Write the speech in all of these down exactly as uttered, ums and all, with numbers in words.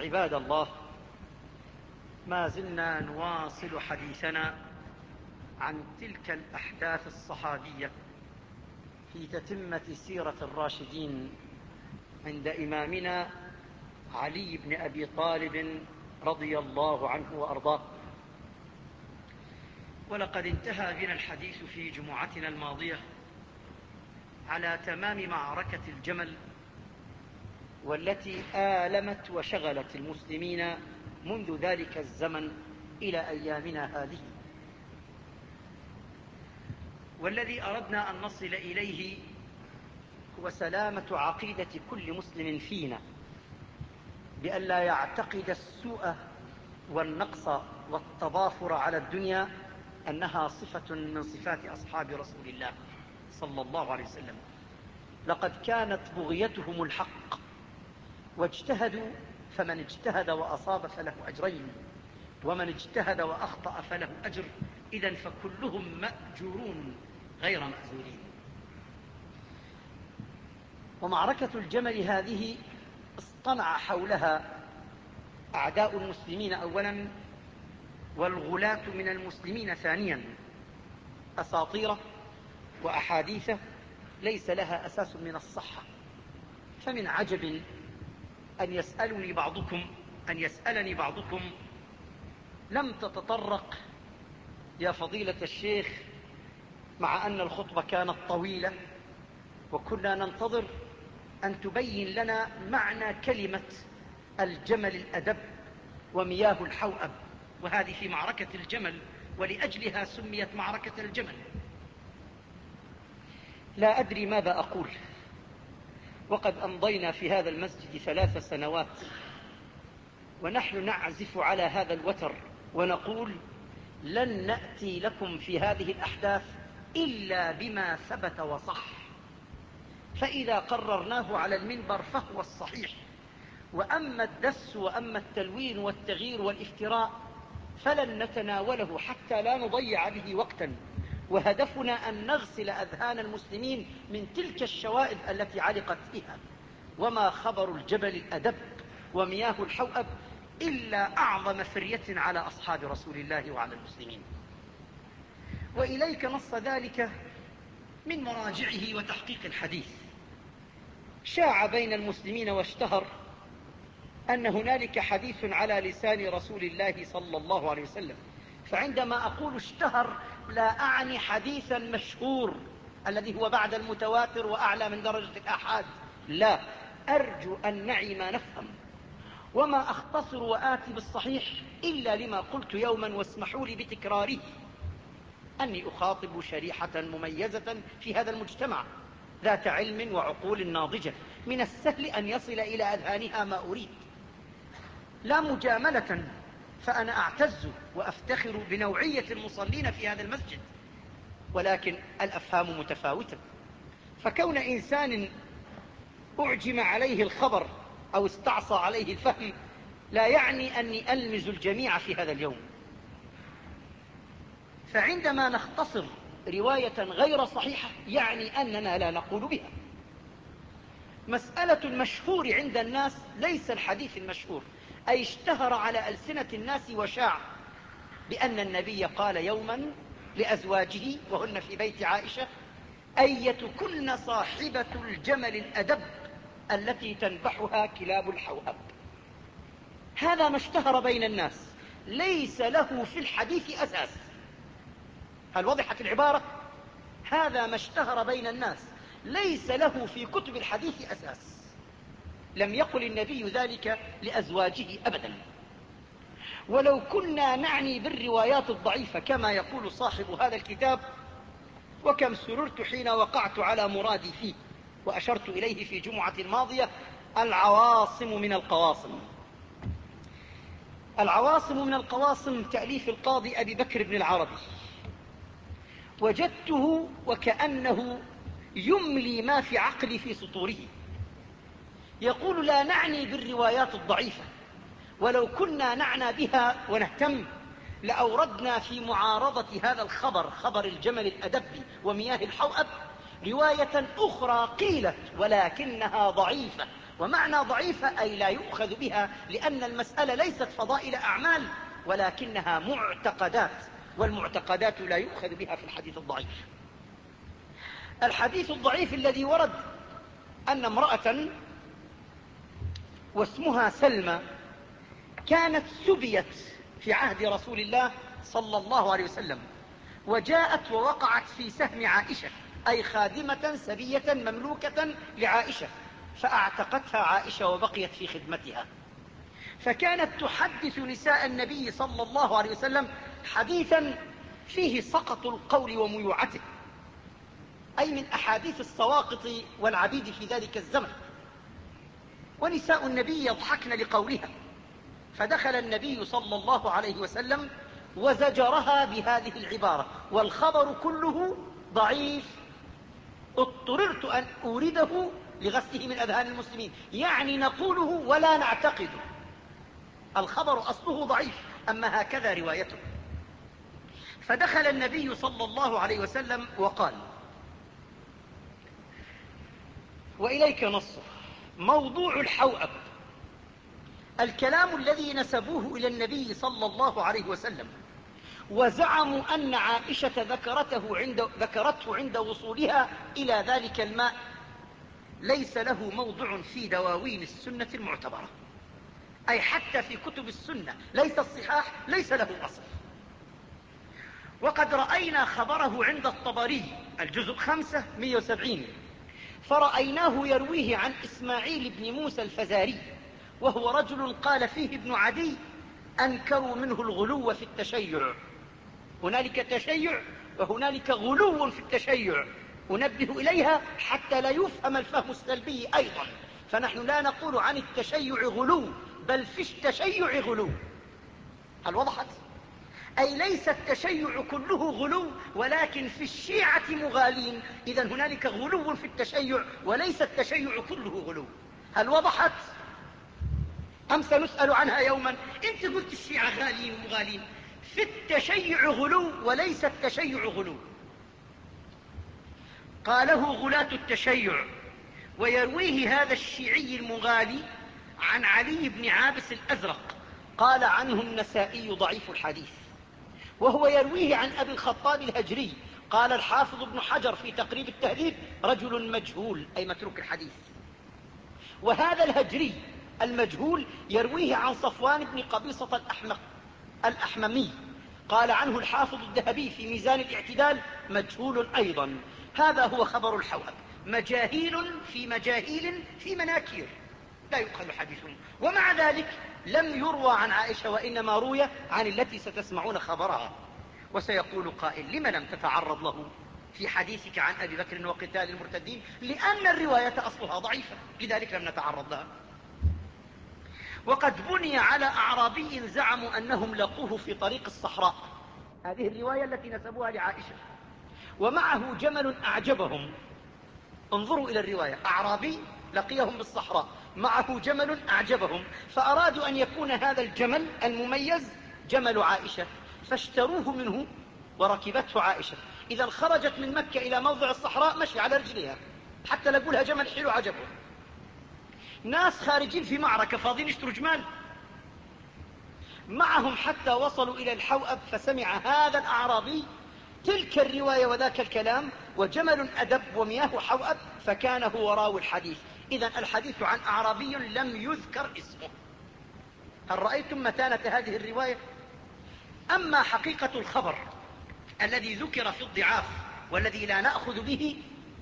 عباد الله، ما زلنا نواصل حديثنا عن تلك الأحداث الصحابية في تتمة سيرة الراشدين عند إمامنا علي بن أبي طالب رضي الله عنه وأرضاه. ولقد انتهى بنا الحديث في جمعتنا الماضية على تمام معركة الجمل، والتي آلمت وشغلت المسلمين منذ ذلك الزمن إلى أيامنا هذه، والذي أردنا أن نصل إليه هو سلامة عقيدة كل مسلم فينا، بأن لا يعتقد السوء والنقص والتضافر على الدنيا أنها صفة من صفات أصحاب رسول الله صلى الله عليه وسلم. لقد كانت بغيتهم الحق واجتهدوا، فمن اجتهد وأصاب فله أجرين، ومن اجتهد وأخطأ فله أجر، إذن فكلهم مأجورون غير مأزورين. ومعركة الجمل هذه اصطنع حولها أعداء المسلمين أولا، والغلاة من المسلمين ثانيا، أساطير وأحاديث ليس لها أساس من الصحة. فمن عجب أن يسألني بعضكم أن يسألني بعضكم لم تتطرق يا فضيلة الشيخ، مع أن الخطبة كانت طويلة وكنا ننتظر أن تبين لنا معنى كلمة الجمل الأدب ومياه الحوأب، وهذه في معركة الجمل، ولأجلها سميت معركة الجمل. لا أدري ماذا أقول، وقد أمضينا في هذا المسجد ثلاث سنوات ونحن نعزف على هذا الوتر ونقول لن نأتي لكم في هذه الأحداث إلا بما ثبت وصح، فإذا قررناه على المنبر فهو الصحيح، وأما الدس وأما التلوين والتغيير والافتراء فلن نتناوله حتى لا نضيع به وقتا. وهدفنا أن نغسل أذهان المسلمين من تلك الشوائب التي علقت بها. وما خبر الجبل الأدب ومياه الحوأب إلا أعظم فرية على أصحاب رسول الله وعلى المسلمين. وإليك نص ذلك من مراجعه وتحقيق الحديث. شاع بين المسلمين واشتهر أن هنالك حديث على لسان رسول الله صلى الله عليه وسلم. فعندما أقول اشتهر لا أعني حديثا مشهور الذي هو بعد المتواتر وأعلى من درجة الآحاد، لا، أرجو أن نعي ما نفهم، وما أختصر وآتي بالصحيح إلا لما قلت يوما واسمحوا لي بتكراره، أني أخاطب شريحة مميزة في هذا المجتمع ذات علم وعقول ناضجة، من السهل أن يصل إلى أذهانها ما أريد، لا مجاملة. فأنا أعتز وأفتخر بنوعية المصلين في هذا المسجد، ولكن الأفهام متفاوتة. فكون إنسان أعجم عليه الخبر أو استعصى عليه الفهم لا يعني أني ألمز الجميع في هذا اليوم. فعندما نختصر رواية غير صحيحة يعني أننا لا نقول بها. مسألة المشهور عند الناس ليس الحديث المشهور، أي اشتهر على ألسنة الناس وشاع بأن النبي قال يوما لأزواجه وهن في بيت عائشة: أيتكن صاحبة الجمل الأدب التي تنبحها كلاب الحوأب. هذا ما اشتهر بين الناس، ليس له في الحديث أساس. هل وضحت العبارة؟ هذا ما اشتهر بين الناس، ليس له في كتب الحديث أساس. لم يقل النبي ذلك لأزواجه أبدا. ولو كنا نعني بالروايات الضعيفة كما يقول صاحب هذا الكتاب، وكم سررت حين وقعت على مرادي فيه وأشرت إليه في جمعة الماضية: العواصم من القواصم. العواصم من القواصم تأليف القاضي أبي بكر بن العربي، وجدته وكأنه يملي ما في عقلي في سطوره. يقول: لا نعني بالروايات الضعيفة، ولو كنا نعنى بها ونهتم لأوردنا في معارضة هذا الخبر، خبر الجمل الأدب ومياه الحوأب، رواية أخرى قيلت ولكنها ضعيفة، ومعنى ضعيفة أي لا يؤخذ بها، لأن المسألة ليست فضائل أعمال ولكنها معتقدات، والمعتقدات لا يؤخذ بها في الحديث الضعيف. الحديث الضعيف الذي ورد أن امرأة واسمها سلمى كانت سبيت في عهد رسول الله صلى الله عليه وسلم، وجاءت ووقعت في سهم عائشة، أي خادمة سبية مملوكة لعائشة، فاعتقتها عائشة وبقيت في خدمتها. فكانت تحدث نساء النبي صلى الله عليه وسلم حديثا فيه سقط القول وميوعته، أي من أحاديث السواقط والعبيد في ذلك الزمن، ونساء النبي يضحكن لقولها. فدخل النبي صلى الله عليه وسلم وزجرها بهذه العبارة، والخبر كله ضعيف، اضطررت أن أورده لغسله من أذهان المسلمين، يعني نقوله ولا نعتقده. الخبر أصله ضعيف، أما هكذا روايته. فدخل النبي صلى الله عليه وسلم وقال: وإليك نصه. موضوع الحوأب الكلام الذي نسبوه إلى النبي صلى الله عليه وسلم، وزعموا أن عائشة ذكرته عند, ذكرته عند وصولها إلى ذلك الماء، ليس له موضع في دواوين السنة المعتبرة، أي حتى في كتب السنة ليس الصحاح ليس له أصل. وقد رأينا خبره عند الطبري الجزء خمسة مئة وسبعين، فرأيناه يرويه عن إسماعيل بن موسى الفزاري، وهو رجل قال فيه ابن عدي: أنكروا منه الغلو في التشيع. هنالك تشيع وهنالك غلو في التشيع، أنبه إليها حتى لا يفهم الفهم السلبي أيضا، فنحن لا نقول عن التشيع غلو، بل في التشيع غلو. هل وضحت؟ أي ليس التشيع كله غلو، ولكن في الشيعة مغالين، إذا هنالك غلو في التشيع وليس التشيع كله غلو. هل وضحت؟ أم سنسأل عنها يوما؟ أنت قلت الشيعة غالين ومغالين، في التشيع غلو وليس التشيع غلو. قاله غلاة التشيع، ويرويه هذا الشيعي المغالي عن علي بن عابس الأزرق، قال عنه النسائي ضعيف الحديث. وهو يرويه عن أبي الخطاب الهجري، قال الحافظ ابن حجر في تقريب التهذيب: رجل مجهول، أي متروك الحديث. وهذا الهجري المجهول يرويه عن صفوان بن قبيصة الأحمق الأحممي، قال عنه الحافظ الذهبي في ميزان الاعتدال: مجهول أيضا. هذا هو خبر الحوأب، مجاهيل في مجاهيل في مناكير، لا يؤخذ حديثهم. ومع ذلك لم يروى عن عائشة، وإنما روي عن التي ستسمعون خبرها. وسيقول قائل: لم لم تتعرض له في حديثك عن أبي بكر وقتال المرتدين؟ لأن الرواية أصلها ضعيفة، لذلك لم نتعرض لها. وقد بني على أعرابي زعموا أنهم لقوه في طريق الصحراء، هذه الرواية التي نسبوها لعائشة، ومعه جمل أعجبهم. انظروا إلى الرواية: أعرابي لقيهم بالصحراء، معه جمل أعجبهم، فأرادوا أن يكون هذا الجمل المميز جمل عائشة، فاشتروه منه وركبته عائشة. إذا خرجت من مكة إلى موضع الصحراء مشي على رجلها، حتى لقولها جمل حلو عجبهم. ناس خارجين في معركة فاضين يشتروا جمال معهم، حتى وصلوا إلى الحوأب، فسمع هذا الأعرابي تلك الرواية وذاك الكلام، وجمل أدب ومياه حوأب، فكان هو راوي الحديث. إذن الحديث عن أعرابي لم يذكر اسمه. هل رأيتم متانة هذه الرواية؟ أما حقيقة الخبر الذي ذكر في الضعاف والذي لا نأخذ به،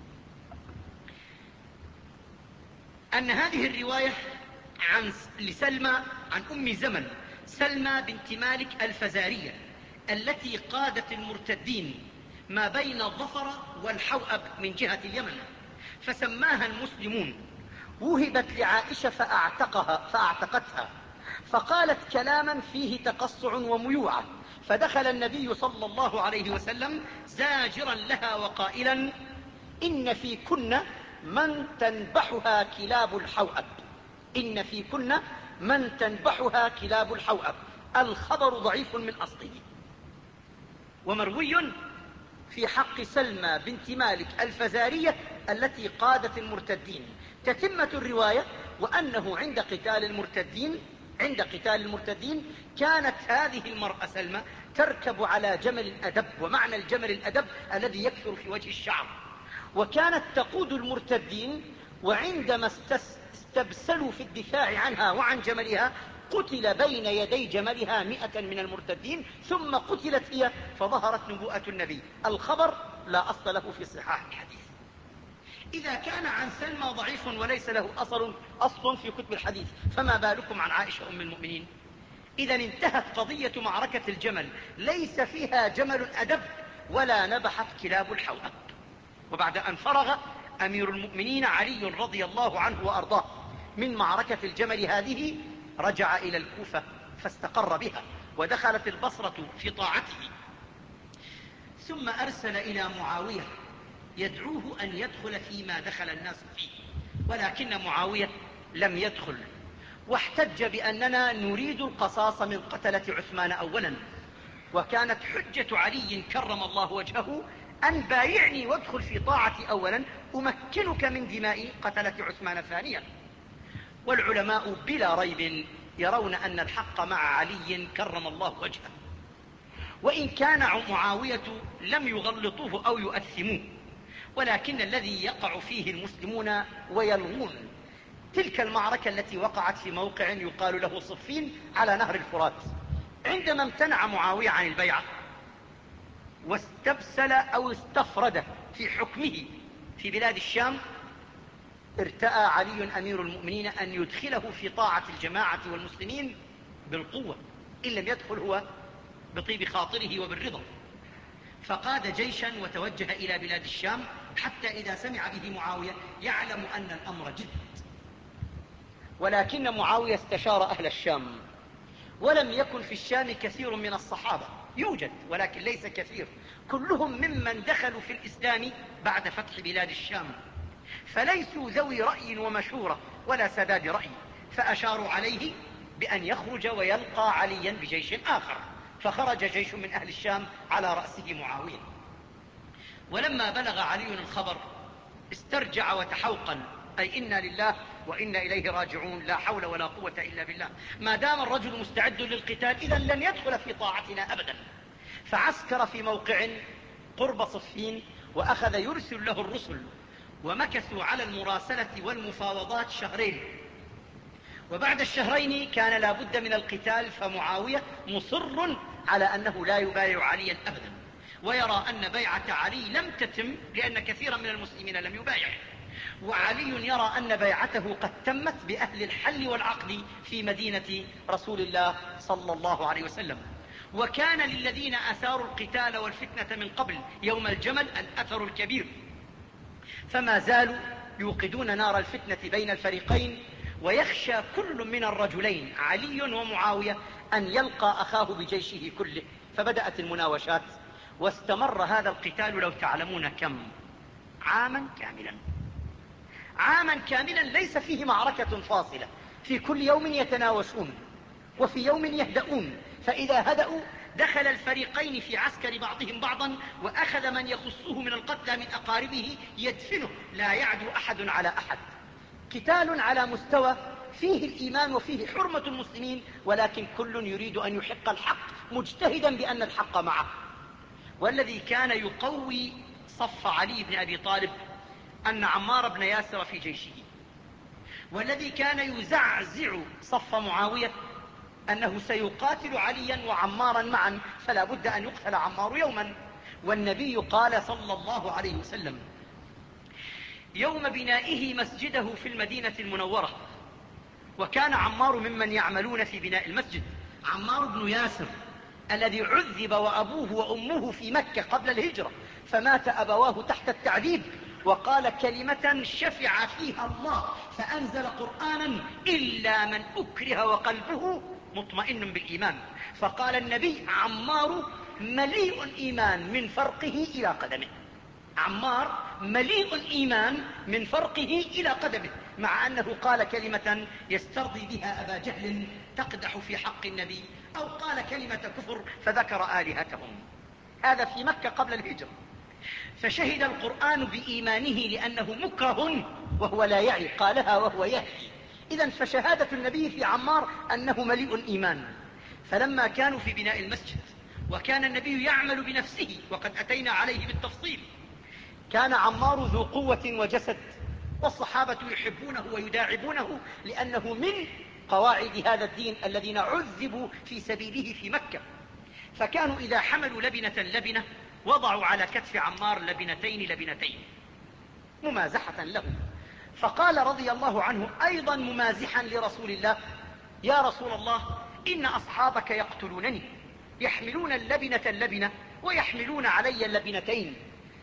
أن هذه الرواية عن لسلمى عن أم زمن، سلمى بنت مالك الفزارية، التي قادت المرتدين ما بين الظفر والحوأب من جهة اليمن، فسماها المسلمون، وهبت لعائشة فأعتقها فأعتقتها، فقالت كلاما فيه تقصع وميوعة، فدخل النبي صلى الله عليه وسلم زاجرا لها وقائلا: إن في كن من تنبحها كلاب الحوأب، إن في كن من تنبحها كلاب الحوأب. الخبر ضعيف من أصله، ومروي في حق سلمى بنت مالك الفزارية التي قادت المرتدين. تتمة الرواية: وأنه عند قتال المرتدين عند قتال المرتدين كانت هذه المرأة سلمى تركب على جمل الأدب، ومعنى الجمل الأدب الذي يكثر في وجه الشعر، وكانت تقود المرتدين، وعندما استبسلوا في الدفاع عنها وعن جملها قتل بين يدي جملها مئة من المرتدين، ثم قتلت هي، فظهرت نبوءة النبي. الخبر لا أصل له في صحاح الحديث. إذا كان عن سلمى ضعيف وليس له أصل, أصل في كتب الحديث، فما بالكم عن عائشة أم المؤمنين؟ إذا انتهت قضية معركة الجمل، ليس فيها جمل أدب ولا نبحت كلاب الحوأب. وبعد أن فرغ أمير المؤمنين علي رضي الله عنه وأرضاه من معركة الجمل هذه، رجع إلى الكوفة فاستقر بها، ودخلت البصرة في طاعته. ثم أرسل إلى معاوية يدعوه أن يدخل فيما دخل الناس فيه، ولكن معاوية لم يدخل، واحتج بأننا نريد القصاص من قتلة عثمان أولا، وكانت حجة علي كرم الله وجهه أن بايعني وادخل في طاعتي أولا أمكنك من دماء قتلة عثمان ثانيا. والعلماء بلا ريب يرون أن الحق مع علي كرم الله وجهه، وإن كان معاوية لم يغلطوه أو يؤثموه، ولكن الذي يقع فيه المسلمون ويلغون تلك المعركة التي وقعت في موقع يقال له صفين على نهر الفرات. عندما امتنع معاوية عن البيعة واستبسل أو استفرد في حكمه في بلاد الشام، ارتأى علي أمير المؤمنين أن يدخله في طاعة الجماعة والمسلمين بالقوة، إن لم يدخل هو بطيب خاطره وبالرضا. فقاد جيشا وتوجه إلى بلاد الشام، حتى إذا سمع به معاوية يعلم أن الأمر جد. ولكن معاوية استشار أهل الشام، ولم يكن في الشام كثير من الصحابة، يوجد ولكن ليس كثير، كلهم ممن دخلوا في الإسلام بعد فتح بلاد الشام، فليسوا ذوي رأي ومشورة ولا سداد رأي، فأشاروا عليه بأن يخرج ويلقى عليا بجيش آخر. فخرج جيش من أهل الشام على رأسه معاوية. ولما بلغ علي الخبر استرجع وتحوقا، أي إنا لله وإنا إليه راجعون، لا حول ولا قوة إلا بالله، ما دام الرجل مستعد للقتال إذن لن يدخل في طاعتنا أبدا. فعسكر في موقع قرب صفين، وأخذ يرسل له الرسل، ومكثوا على المراسلة والمفاوضات شهرين. وبعد الشهرين كان لا بد من القتال، فمعاوية مصر على أنه لا يبايع عليا أبدا، ويرى أن بيعة علي لم تتم لأن كثيرا من المسلمين لم يبايع، وعلي يرى أن بيعته قد تمت بأهل الحل والعقد في مدينة رسول الله صلى الله عليه وسلم. وكان للذين أثاروا القتال والفتنة من قبل يوم الجمل الأثر الكبير، فما زالوا يوقدون نار الفتنة بين الفريقين، ويخشى كل من الرجلين علي ومعاوية أن يلقى أخاه بجيشه كله. فبدأت المناوشات، واستمر هذا القتال لو تعلمون كم، عاما كاملا. عاما كاملا ليس فيه معركة فاصلة، في كل يوم يتناوشون وفي يوم يهدؤون، فإذا هدأوا دخل الفريقين في عسكر بعضهم بعضا، وأخذ من يخصه من القتلى من أقاربه يدفنه، لا يعدو أحد على أحد. قتال على مستوى فيه الإيمان وفيه حرمة المسلمين، ولكن كل يريد أن يحق الحق مجتهدا بأن الحق معه. والذي كان يقوي صف علي بن أبي طالب أن عمار بن ياسر في جيشه، والذي كان يزعزع صف معاوية أنه سيقاتل عليا وعمارا معا، فلا بد أن يقتل عمار يوما. والنبي قال صلى الله عليه وسلم يوم بنائه مسجده في المدينة المنورة، وكان عمار ممن يعملون في بناء المسجد، عمار بن ياسر الذي عذب وأبوه وأمه في مكة قبل الهجرة، فمات أبواه تحت التعذيب، وقال كلمة شفع فيها الله فأنزل قرآنا إلا من أكره وقلبه مطمئن بالإيمان. فقال النبي عمار مليء إيمان من فرقه إلى قدمه، عمار مليء إيمان من فرقه إلى قدمه، مع أنه قال كلمة يسترضي بها أبا جهل تقدح في حق النبي، أو قال كلمة كفر فذكر آلهتهم. هذا في مكة قبل الهجرة. فشهد القرآن بإيمانه لأنه مكره وهو لا يعي، قالها وهو يهدي. إذن فشهادة النبي في عمار أنه مليء إيمان. فلما كانوا في بناء المسجد وكان النبي يعمل بنفسه، وقد أتينا عليه بالتفصيل، كان عمار ذو قوة وجسد، والصحابة يحبونه ويداعبونه لأنه من قواعد هذا الدين الذين عذبوا في سبيله في مكة. فكانوا إذا حملوا لبنة لبنة وضعوا على كتف عمار لبنتين لبنتين ممازحة له. فقال رضي الله عنه أيضا ممازحا لرسول الله: يا رسول الله، إن أصحابك يقتلونني، يحملون اللبنة اللبنة ويحملون علي اللبنتين.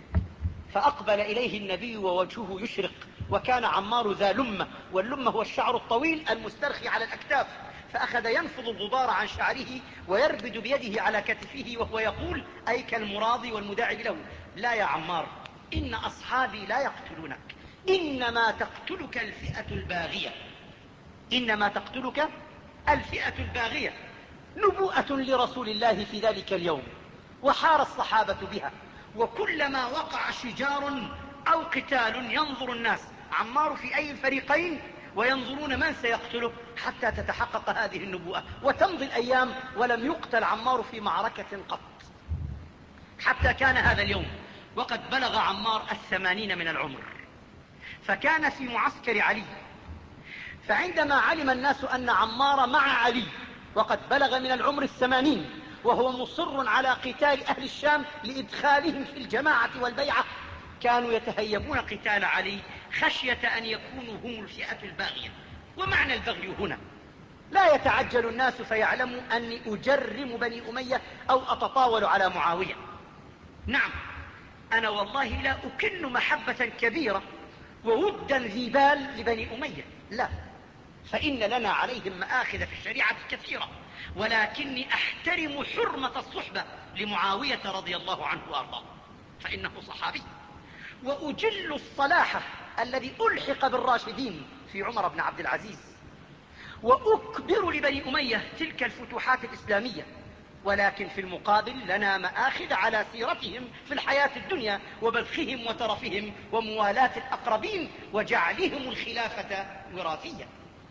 فأقبل إليه النبي ووجهه يشرق، وكان عمار ذا لمة، واللمة هو الشعر الطويل المسترخي على الأكتاف، فأخذ ينفض الغبار عن شعره ويربد بيده على كتفه وهو يقول، أي كالمراضي والمداعب له: لا يا عمار، إن أصحابي لا يقتلونك، إنما تقتلك الفئة الباغية، إنما تقتلك الفئة الباغية. نبوءة لرسول الله في ذلك اليوم، وحار الصحابة بها. وكلما وقع شجار أو قتال ينظر الناس عمار في أي الفريقين وينظرون من سيقتله حتى تتحقق هذه النبوءة، وتمضي الأيام ولم يقتل عمار في معركة قط، حتى كان هذا اليوم وقد بلغ عمار الثمانين من العمر، فكان في معسكر علي. فعندما علم الناس أن عمار مع علي وقد بلغ من العمر الثمانين وهو مصر على قتال أهل الشام لإدخالهم في الجماعة والبيعة، كانوا يتهيبون قتال علي خشية أن يكونوا هم الفئة الباغية. ومعنى البغي هنا: لا يتعجل الناس فيعلموا أني أجرم بني أمية أو أتطاول على معاوية. نعم، أنا والله لا أكن محبة كبيرة وودا ذي بال لبني أمية، لا، فإن لنا عليهم مآخذ في الشريعة كثيرة، ولكني أحترم حرمة الصحبة لمعاوية رضي الله عنه وأرضاه، فإنه صحابي. وأجل الصلاح الذي ألحق بالراشدين في عمر بن عبد العزيز، وأكبر لبني أمية تلك الفتوحات الإسلامية، ولكن في المقابل لنا مآخذ على سيرتهم في الحياة الدنيا وبذخهم وترفهم وموالاة الأقربين وجعلهم الخلافة وراثية.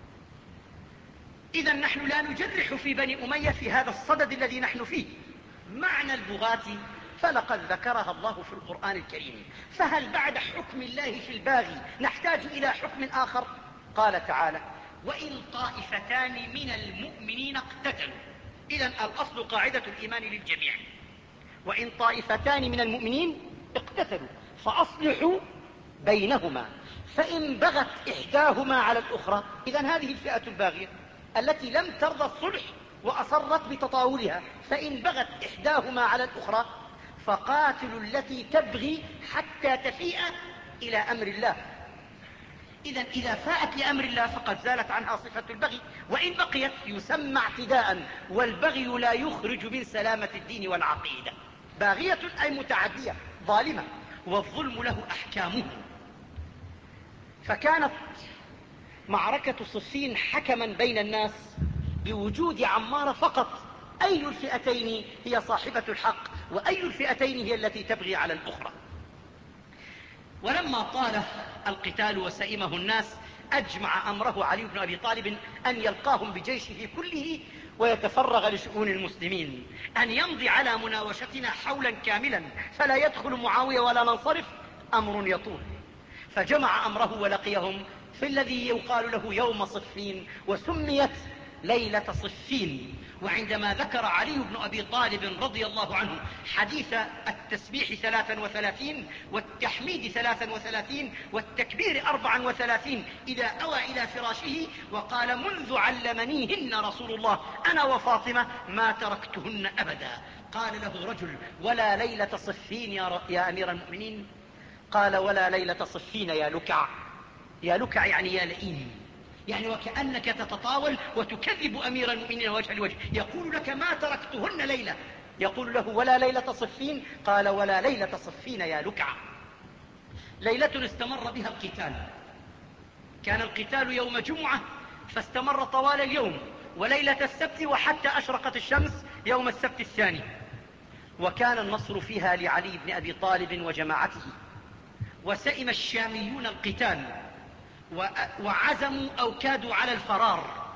إذا نحن لا نجرح في بني أمية في هذا الصدد الذي نحن فيه. معنى البغاة فلقد ذكرها الله في القرآن الكريم، فهل بعد حكم الله في الباغي نحتاج إلى حكم آخر؟ قال تعالى: وإن طائفتان من المؤمنين اقتتلوا. إذا الأصل قاعدة الإيمان للجميع: وإن طائفتان من المؤمنين اقتتلوا فأصلحوا بينهما، فإن بغت إحداهما على الأخرى، إذا هذه الفئة الباغية التي لم ترضى الصلح وأصرت بتطاولها، فإن بغت إحداهما على الأخرى فقاتلوا التي تبغي حتى تفيء إلى أمر الله. إذا إذا فاءت لأمر الله فقد زالت عنها صفة البغي، وإن بقيت يسمى اعتداء، والبغي لا يخرج من سلامة الدين والعقيدة. باغية أي متعدية ظالمة، والظلم له أحكامه. فكانت معركة صفين حكما بين الناس بوجود عمار فقط، أي الفئتين هي صاحبة الحق وأي الفئتين هي التي تبغي على الأخرى. ولما طال القتال وسئمه الناس أجمع أمره علي بن أبي طالب أن يلقاهم بجيشه كله ويتفرغ لشؤون المسلمين، أن يمضي على مناوشتنا حولا كاملا فلا يدخل معاوية ولا ننصرف، أمر يطول. فجمع أمره ولقيهم في الذي يقال له يوم صفين، وسميت ليلة صفين. وعندما ذكر علي بن أبي طالب رضي الله عنه حديث التسبيح ثلاثا وثلاثين والتحميد ثلاثا وثلاثين والتكبير أربعا وثلاثين إذا أوى إلى فراشه وقال: منذ علمنيهن رسول الله أنا وفاطمة ما تركتهن أبدا. قال له رجل: ولا ليلة صفين يا, يا أمير المؤمنين؟ قال: ولا ليلة صفين يا لكع. يا لكع يعني يا لئيم، يعني وكأنك تتطاول وتكذب أمير المؤمنين وجه لوجه. يقول لك: ما تركتهن ليلة. يقول له: ولا ليلة صفين؟ قال: ولا ليلة صفين يا لكع. ليلة استمر بها القتال، كان القتال يوم جمعة فاستمر طوال اليوم، وليلة السبت وحتى أشرقت الشمس يوم السبت الثاني. وكان النصر فيها لعلي بن أبي طالب وجماعته، وسئم الشاميون القتال وعزموا أو كادوا على الفرار،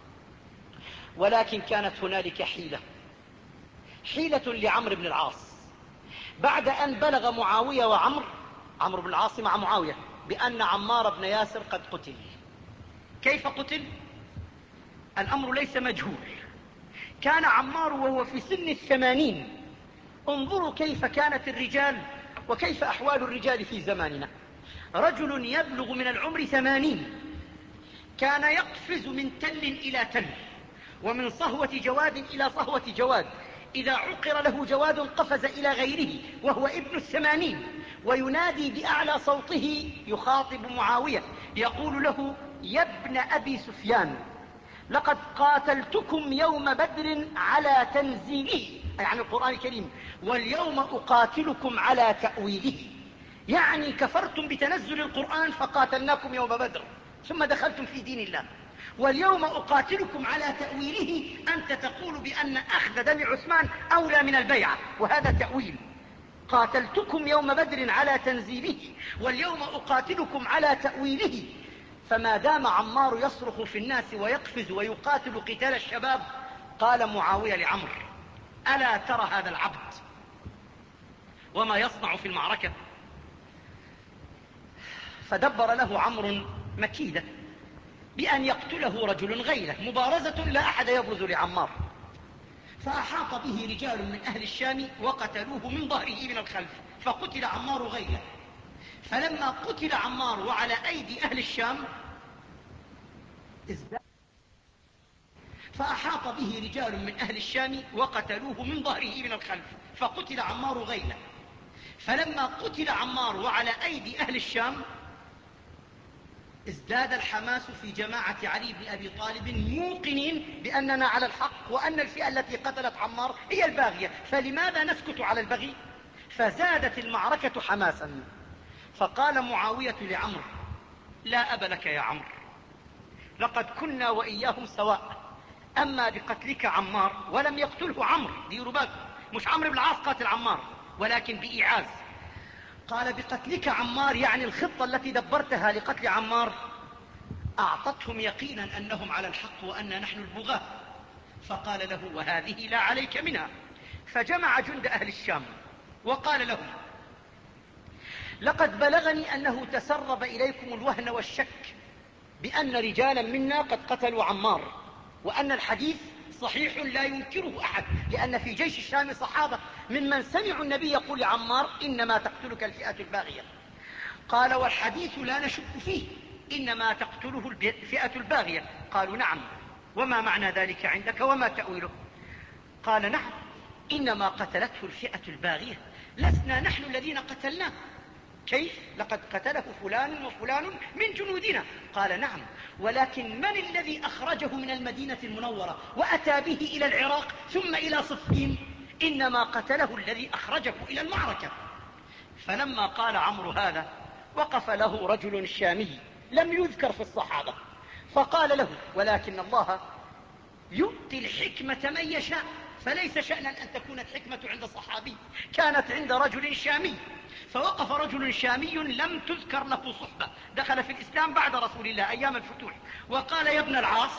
ولكن كانت هنالك حيلة حيلة لعمرو بن العاص. بعد أن بلغ معاوية وعمر عمرو بن العاص مع معاوية بأن عمار بن ياسر قد قتل. كيف قتل؟ الأمر ليس مجهول. كان عمار وهو في سن الثمانين. انظروا كيف كانت الرجال وكيف أحوال الرجال في زماننا. رجل يبلغ من العمر ثمانين كان يقفز من تل إلى تل، ومن صهوة جواد إلى صهوة جواد. إذا عقر له جواد قفز إلى غيره وهو ابن الثمانين، وينادي بأعلى صوته يخاطب معاوية يقول له: يا ابن أبي سفيان، لقد قاتلتكم يوم بدر على تنزيله، يعني القرآن الكريم، واليوم أقاتلكم على تأويله. يعني كفرتم بتنزل القرآن فقاتلناكم يوم بدر، ثم دخلتم في دين الله، واليوم أقاتلكم على تأويله. أنت تقول بأن أخذ دم عثمان أولى من البيعة، وهذا تأويل. قاتلتكم يوم بدر على تنزيله واليوم أقاتلكم على تأويله. فما دام عمار يصرخ في الناس ويقفز ويقاتل قتال الشباب، قال معاوية لعمرو: ألا ترى هذا العبد وما يصنع في المعركة؟ فدبر له عمرو مكيدة بأن يقتله رجل غيره، مبارزة لا أحد يبرز لعمار. فأحاط به رجال من أهل الشام وقتلوه من ظهره من الخلف، فقتل عمار غيره. فلما قتل عمار وعلى أيدي أهل الشام ازداد. فأحاط به رجال من أهل الشام وقتلوه من ظهره من الخلف، فقتل عمار غيره. فلما قتل عمار وعلى أيدي أهل الشام ازداد الحماس في جماعة علي بن أبي طالب، موقنين بأننا على الحق وأن الفئة التي قتلت عمار هي الباغية، فلماذا نسكت على البغي؟ فزادت المعركة حماسا. فقال معاوية لعمرو: لا أب لك يا عمرو، لقد كنا وإياهم سواء. أما بقتلك عمار، ولم يقتله عمرو، ديروا بالكم، مش عمرو بن العاص قاتل عمار ولكن بإيعاز. قال: بقتلك عمار، يعني الخطة التي دبرتها لقتل عمار أعطتهم يقينا أنهم على الحق وأن نحن البغاة. فقال له: وهذه لا عليك منها. فجمع جند أهل الشام وقال لهم: لقد بلغني أنه تسرب إليكم الوهن والشك بأن رجالا منا قد قتلوا عمار، وأن الحديث صحيح لا ينكره أحد، لأن في جيش الشام صحابة ممن سمعوا النبي يقول لعمار: إنما تقتلك الفئة الباغية. قال: والحديث لا نشك فيه، إنما تقتله الفئة الباغية. قالوا: نعم، وما معنى ذلك عندك وما تأويله؟ قال: نعم، إنما قتلته الفئة الباغية، لسنا نحن الذين قتلناه. كيف؟ لقد قتله فلان وفلان من جنودنا. قال: نعم، ولكن من الذي أخرجه من المدينة المنورة وأتى به إلى العراق ثم إلى صفين؟ إنما قتله الذي أخرجه إلى المعركة. فلما قال عمرو هذا، وقف له رجل شامي لم يذكر في الصحابة، فقال له: ولكن الله يؤتي الحكمة من يشاء، فليس شأنا أن تكون الحكمة عند صحابي، كانت عند رجل شامي. فوقف رجل شامي لم تذكر له صحبة، دخل في الإسلام بعد رسول الله أيام الفتوح، وقال: يا ابن العاص،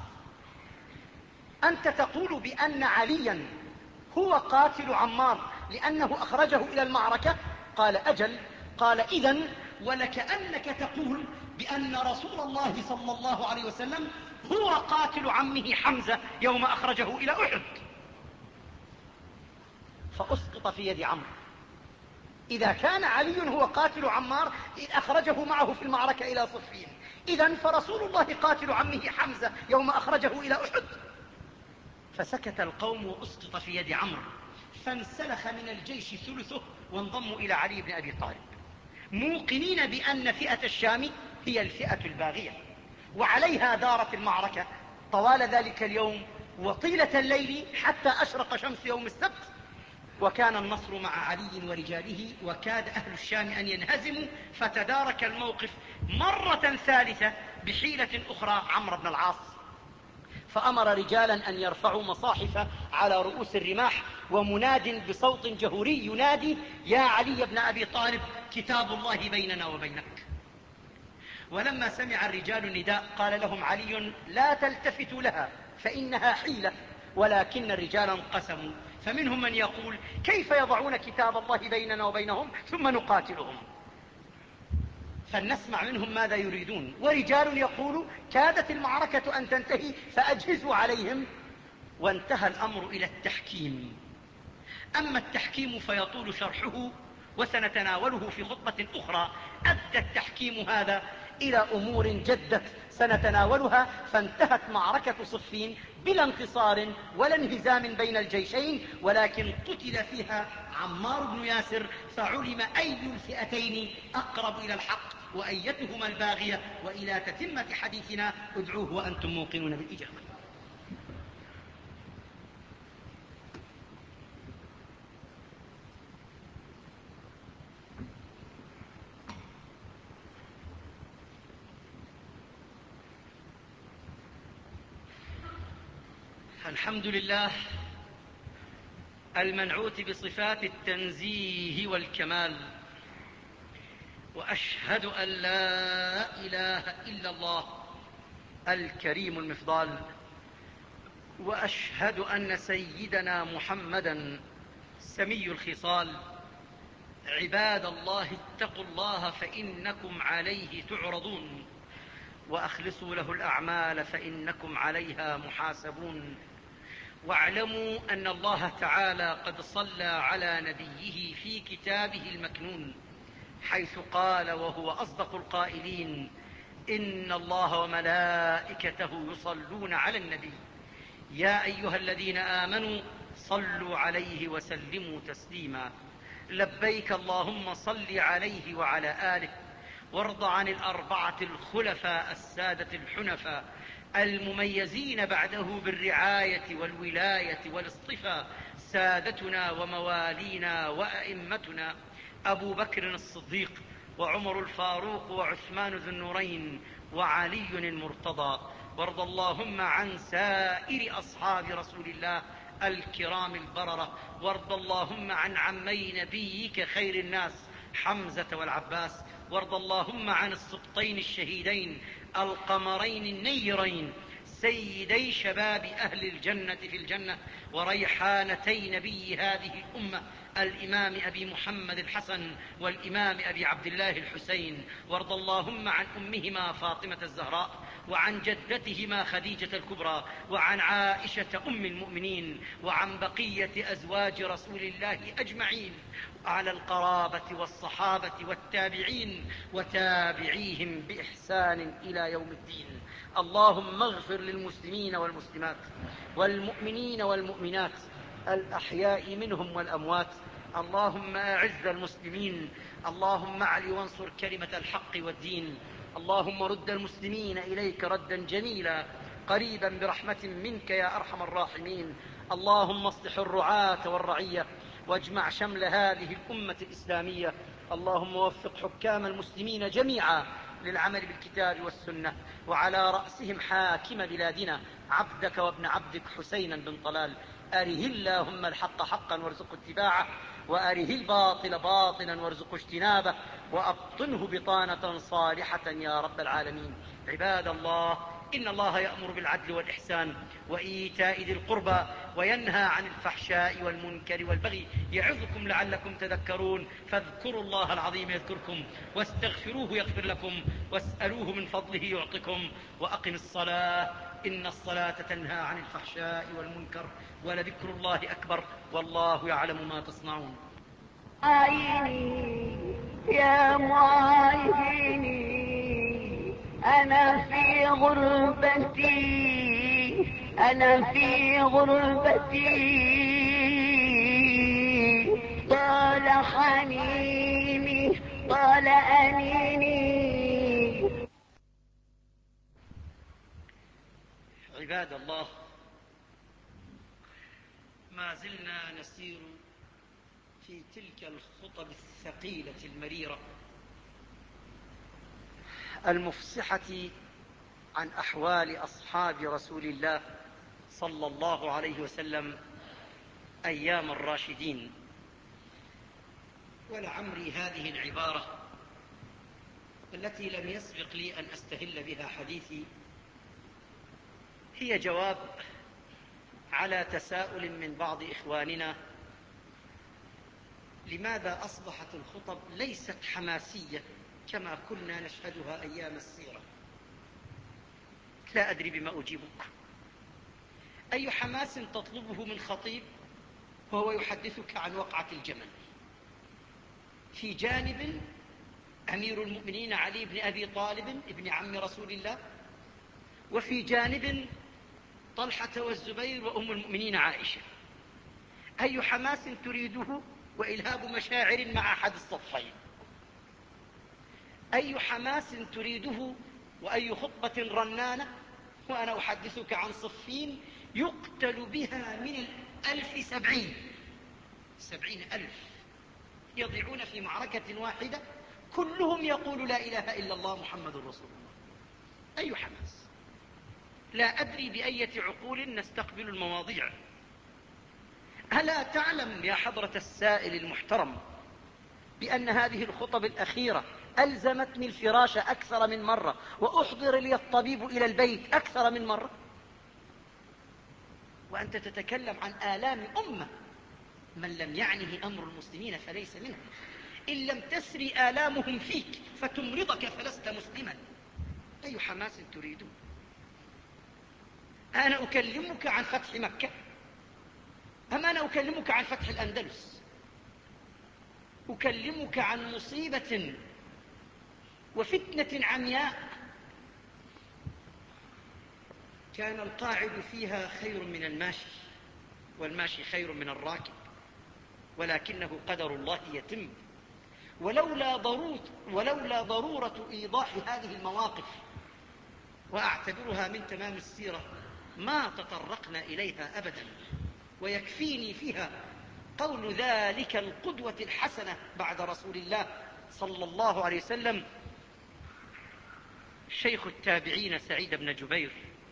أنت تقول بأن عليا هو قاتل عمار لأنه أخرجه إلى المعركة؟ قال: أجل. قال: إذن ولكأنك تقول بأن رسول الله صلى الله عليه وسلم هو قاتل عمه حمزة يوم أخرجه إلى أحد. فأسقط في يد عمرو. إذا كان علي هو قاتل عمار إذ أخرجه معه في المعركة إلى صفين، إذن فرسول الله قاتل عمه حمزة يوم أخرجه إلى أحد. فسكت القوم وأسقط في يد عمرو، فانسلخ من الجيش ثلثه وانضموا إلى علي بن أبي طالب، موقنين بأن فئة الشام هي الفئة الباغية. وعليها دارت المعركة طوال ذلك اليوم وطيلة الليل حتى أشرق شمس يوم السبت، وكان النصر مع علي ورجاله، وكاد أهل الشام أن ينهزموا، فتدارك الموقف مرة ثالثة بحيلة أخرى عمرو بن العاص، فأمر رجالا أن يرفعوا مصاحف على رؤوس الرماح ومناد بصوت جهوري ينادي: يا علي بن أبي طالب، كتاب الله بيننا وبينك. ولما سمع الرجال النداء قال لهم علي: لا تلتفتوا لها فإنها حيلة. ولكن الرجال انقسموا، فمنهم من يقول: كيف يضعون كتاب الله بيننا وبينهم ثم نقاتلهم؟ فلنسمع منهم ماذا يريدون. ورجال يقول: كادت المعركة أن تنتهي فأجهزوا عليهم. وانتهى الأمر إلى التحكيم. أما التحكيم فيطول شرحه وسنتناوله في خطبة أخرى. أدى التحكيم هذا إلى أمور جدت سنتناولها، فانتهت معركة صفين بلا انتصار ولا انهزام بين الجيشين، ولكن قتل فيها عمار بن ياسر، فعلم أي الفئتين أقرب إلى الحق وأيتهما الباغية. وإلى تتمة حديثنا ادعوه وأنتم موقنون بالإجابة. الحمد لله المنعوت بصفات التنزيه والكمال، وأشهد أن لا إله إلا الله الكريم المفضال، وأشهد أن سيدنا محمدا سمي الخصال. عباد الله اتقوا الله فإنكم عليه تعرضون، وأخلصوا له الأعمال فإنكم عليها محاسبون. واعلموا أن الله تعالى قد صلى على نبيه في كتابه المكنون، حيث قال وهو أصدق القائلين: إن الله وملائكته يصلون على النبي يا أيها الذين آمنوا صلوا عليه وسلموا تسليما. لبيك اللهم صل عليه وعلى آله، وارض عن الأربعة الخلفاء السادة الحنفاء المميزين بعده بالرعاية والولاية والاصطفاء، سادتنا وموالينا وأئمتنا أبو بكر الصديق وعمر الفاروق وعثمان ذو النورين وعلي المرتضى. وارض اللهم عن سائر أصحاب رسول الله الكرام البررة. وارض اللهم عن عمي نبيك خير الناس حمزة والعباس. وارض اللهم عن السبطين الشهيدين القمرين النيرين سيدي شباب أهل الجنة في الجنة، وريحانتي نبي هذه الأمة الإمام أبي محمد الحسن والإمام أبي عبد الله الحسين. وارض اللهم عن أمهما فاطمة الزهراء، وعن جدتهما خديجة الكبرى، وعن عائشة أم المؤمنين، وعن بقية أزواج رسول الله أجمعين، على القرابة والصحابة والتابعين وتابعيهم بإحسان إلى يوم الدين. اللهم اغفر للمسلمين والمسلمات والمؤمنين والمؤمنات الأحياء منهم والأموات. اللهم أعز المسلمين، اللهم اعل وانصر كلمة الحق والدين. اللهم رد المسلمين إليك ردا جميلا قريبا برحمة منك يا أرحم الراحمين. اللهم اصلح الرعاة والرعية، واجمع شمل هذه الأمة الإسلامية. اللهم وفق حكام المسلمين جميعا للعمل بالكتاب والسنة، وعلى رأسهم حاكم بلادنا عبدك وابن عبدك حسينا بن طلال. أره اللهم الحق حقا وارزق اتباعه، وأره الباطل باطلا وارزق اجتنابه، وأبطنه بطانة صالحة يا رب العالمين. عباد الله، إن الله يأمر بالعدل والإحسان وإيتاء ذي القربى، وينهى عن الفحشاء والمنكر والبغي، يعظكم لعلكم تذكرون. فاذكروا الله العظيم يذكركم، واستغفروه يغفر لكم، واسألوه من فضله يعطكم. وأقم الصلاة إن الصلاة تنهى عن الفحشاء والمنكر، ولذكر الله أكبر، والله يعلم ما تصنعون. عيني يا معيني أنا في غربتي، أنا في غربتي طال حنيني طال أنيني. عباد الله، ما زلنا نسير في تلك الخطب الثقيلة المريرة المفصحة عن أحوال أصحاب رسول الله صلى الله عليه وسلم أيام الراشدين. ولعمري هذه العبارة التي لم يسبق لي أن أستهل بها حديثي هي جواب على تساؤل من بعض إخواننا: لماذا أصبحت الخطب ليست حماسية كما كنا نشهدها أيام السيرة؟ لا أدري بما أجيبك. أي حماس تطلبه من خطيب وهو يحدثك عن وقعة الجمل؟ في جانب أمير المؤمنين علي بن أبي طالب ابن عم رسول الله، وفي جانب طلحة والزبير وأم المؤمنين عائشة. أي حماس تريده وإلهاب مشاعر مع أحد الصفين؟ أي حماس تريده وأي خطبة رنانة وأنا أحدثك عن صفين يقتل بها من الألف سبعين سبعين ألف يضيعون في معركة واحدة كلهم يقول لا إله إلا الله محمد رسول الله. أي حماس؟ لا أدري بأية عقول نستقبل المواضيع. ألا تعلم يا حضرة السائل المحترم بأن هذه الخطب الأخيرة ألزمتني الفراش أكثر من مرة، وأحضر لي الطبيب إلى البيت أكثر من مرة، وأنت تتكلم عن آلام أمة؟ من لم يعنه أمر المسلمين فليس منهم. إن لم تسري آلامهم فيك فتمرضك فلست مسلما. أي حماس تريدون؟ أنا أكلمك عن فتح مكة أم أنا أكلمك عن فتح الأندلس؟ أكلمك عن مصيبة وفتنة عمياء كان القاعد فيها خير من الماشي، والماشي خير من الراكب، ولكنه قدر الله يتم. ولولا ضرورة, ولولا ضرورة إيضاح هذه المواقف، وأعتبرها من تمام السيرة، ما تطرقنا إليها أبدا. ويكفيني فيها قول ذلك القدوة الحسنة بعد رسول الله صلى الله عليه وسلم شيخ التابعين سعيد بن جبير،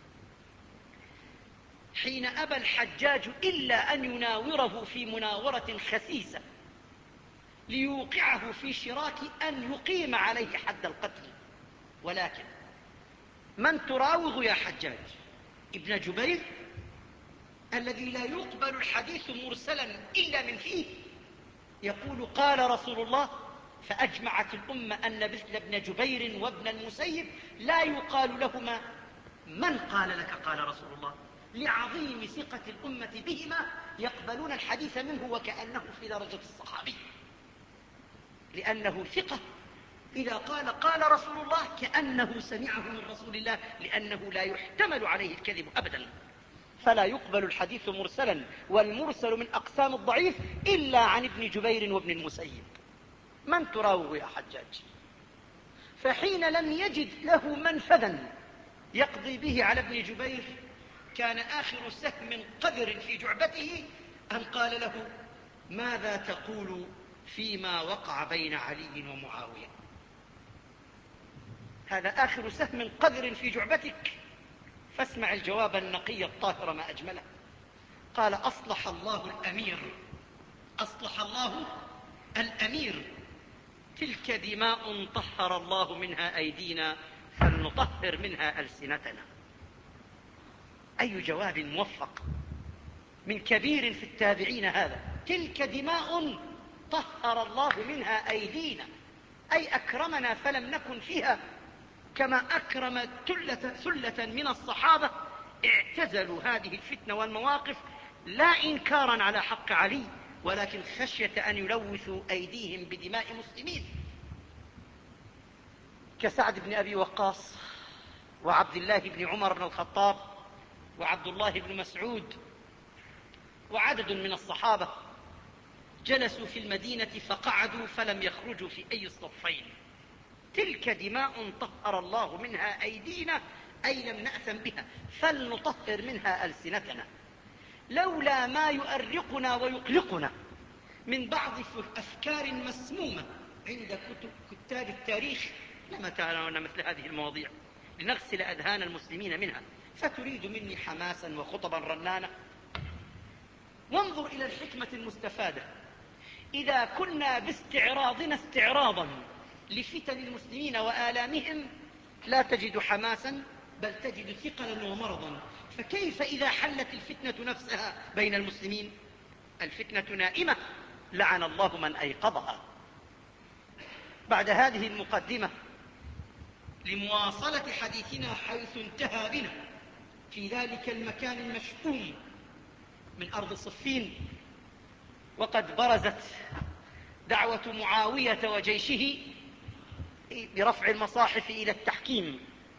حين أبى الحجاج إلا أن يناوره في مناورة خسيسة ليوقعه في شراك أن يقيم عليه حد القتل. ولكن من تراوغ يا حجاج؟ ابن جبير الذي لا يقبل الحديث مرسلا إلا من فيه، يقول قال رسول الله، فأجمعت الأمة أن مثل ابن جبير وابن المسيب لا يقال لهما من قال لك قال رسول الله، لعظيم ثقة الأمة بهما يقبلون الحديث منه وكأنه في درجة الصحابي، لأنه ثقة. إذا قال قال رسول الله كأنه سمعه من رسول الله، لأنه لا يحتمل عليه الكذب أبدا. فلا يقبل الحديث مرسلا، والمرسل من أقسام الضعيف إلا عن ابن جبير وابن المسيب. من تراوغ يا حجاج؟ فحين لم يجد له منفذا يقضي به على ابن جبير، كان آخر سهم قذر في جعبته أن قال له ماذا تقول فيما وقع بين علي ومعاوية؟ هذا آخر سهم قذر في جعبتك، فاسمع الجواب النقي الطاهر ما أجمله. قال أصلح الله الأمير، أصلح الله الأمير، تلك دماء طهر الله منها أيدينا فلنطهر منها ألسنتنا. أي جواب موفق من كبير في التابعين هذا! تلك دماء طهر الله منها أيدينا، أي أكرمنا فلم نكن فيها، كما أكرم ثلة, ثلة من الصحابة اعتزلوا هذه الفتنة والمواقف لا إنكارا على حق علي، ولكن خشية أن يلوثوا أيديهم بدماء مسلمين، كسعد بن أبي وقاص وعبد الله بن عمر بن الخطاب وعبد الله بن مسعود وعدد من الصحابة جلسوا في المدينة فقعدوا فلم يخرجوا في أي الصفين. تلك دماء طهر الله منها أيدينا، أي لم نأثم بها، فلنطهر منها ألسنتنا. لولا ما يؤرقنا ويقلقنا من بعض أفكار مسمومة عند كتاب التاريخ لما تعنون مثل هذه المواضيع لنغسل أذهان المسلمين منها. فتريد مني حماسا وخطبا رنانة؟ وانظر إلى الحكمة المستفادة. إذا كنا باستعراضنا استعراضا لفتن المسلمين وآلامهم لا تجد حماسا بل تجد ثقلا ومرضا، فكيف إذا حلت الفتنة نفسها بين المسلمين؟ الفتنة نائمة، لعن الله من أيقظها. بعد هذه المقدمة لمواصلة حديثنا حيث انتهى بنا في ذلك المكان المشؤوم من أرض صفين، وقد برزت دعوة معاوية وجيشه برفع المصاحف إلى التحكيم،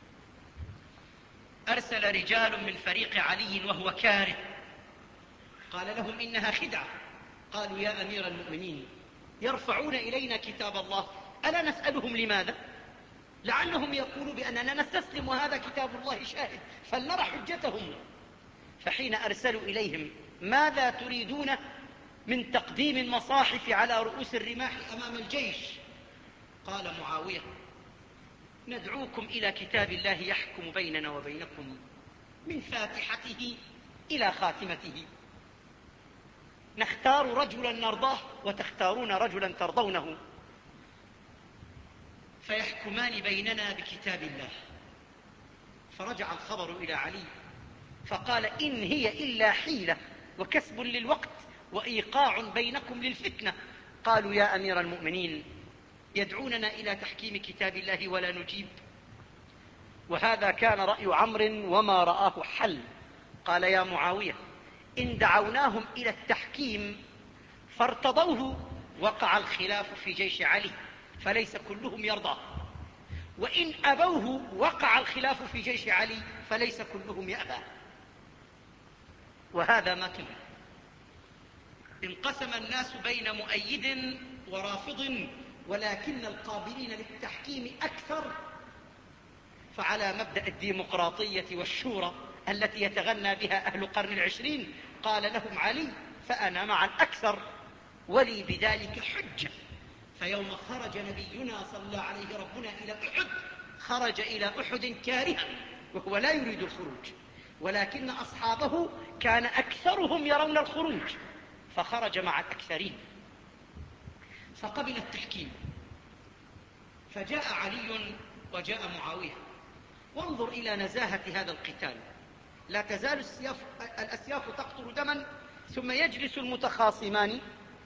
أرسل رجال من فريق علي وهو كاره، قال لهم إنها خدعة. قالوا يا أمير المؤمنين يرفعون إلينا كتاب الله، ألا نسألهم لماذا؟ لعلهم يقولوا بأننا نستسلم وهذا كتاب الله شاهد، فلنرى حجتهم. فحين أرسلوا إليهم ماذا تريدون من تقديم المصاحف على رؤوس الرماح أمام الجيش؟ قال معاوية ندعوكم إلى كتاب الله يحكم بيننا وبينكم من فاتحته إلى خاتمته، نختار رجلا نرضاه وتختارون رجلا ترضونه، فيحكمان بيننا بكتاب الله. فرجع الخبر إلى علي فقال إن هي إلا حيلة وكسب للوقت وإيقاع بينكم للفتنة. قالوا يا أمير المؤمنين يدعوننا إلى تحكيم كتاب الله ولا نجيب. وهذا كان رأي عمرو وما رآه حل. قال يا معاوية إن دعوناهم إلى التحكيم فارتضوه وقع الخلاف في جيش علي فليس كلهم يرضى، وإن أبوه وقع الخلاف في جيش علي فليس كلهم يأبى. وهذا ما كان. انقسم الناس بين مؤيد ورافض، ولكن القابلين للتحكيم أكثر. فعلى مبدأ الديمقراطية والشورى التي يتغنى بها أهل القرن العشرين قال لهم علي فأنا مع الأكثر ولي بذلك حجة. فيوم خرج نبينا صلى عليه ربنا إلى أحد خرج إلى أحد كارها وهو لا يريد الخروج، ولكن أصحابه كان أكثرهم يرون الخروج فخرج مع الأكثرين فقبل التحكيم. فجاء علي وجاء معاوية. وانظر إلى نزاهة هذا القتال، لا تزال السياف الأسياف تقطر دما، ثم يجلس المتخاصمان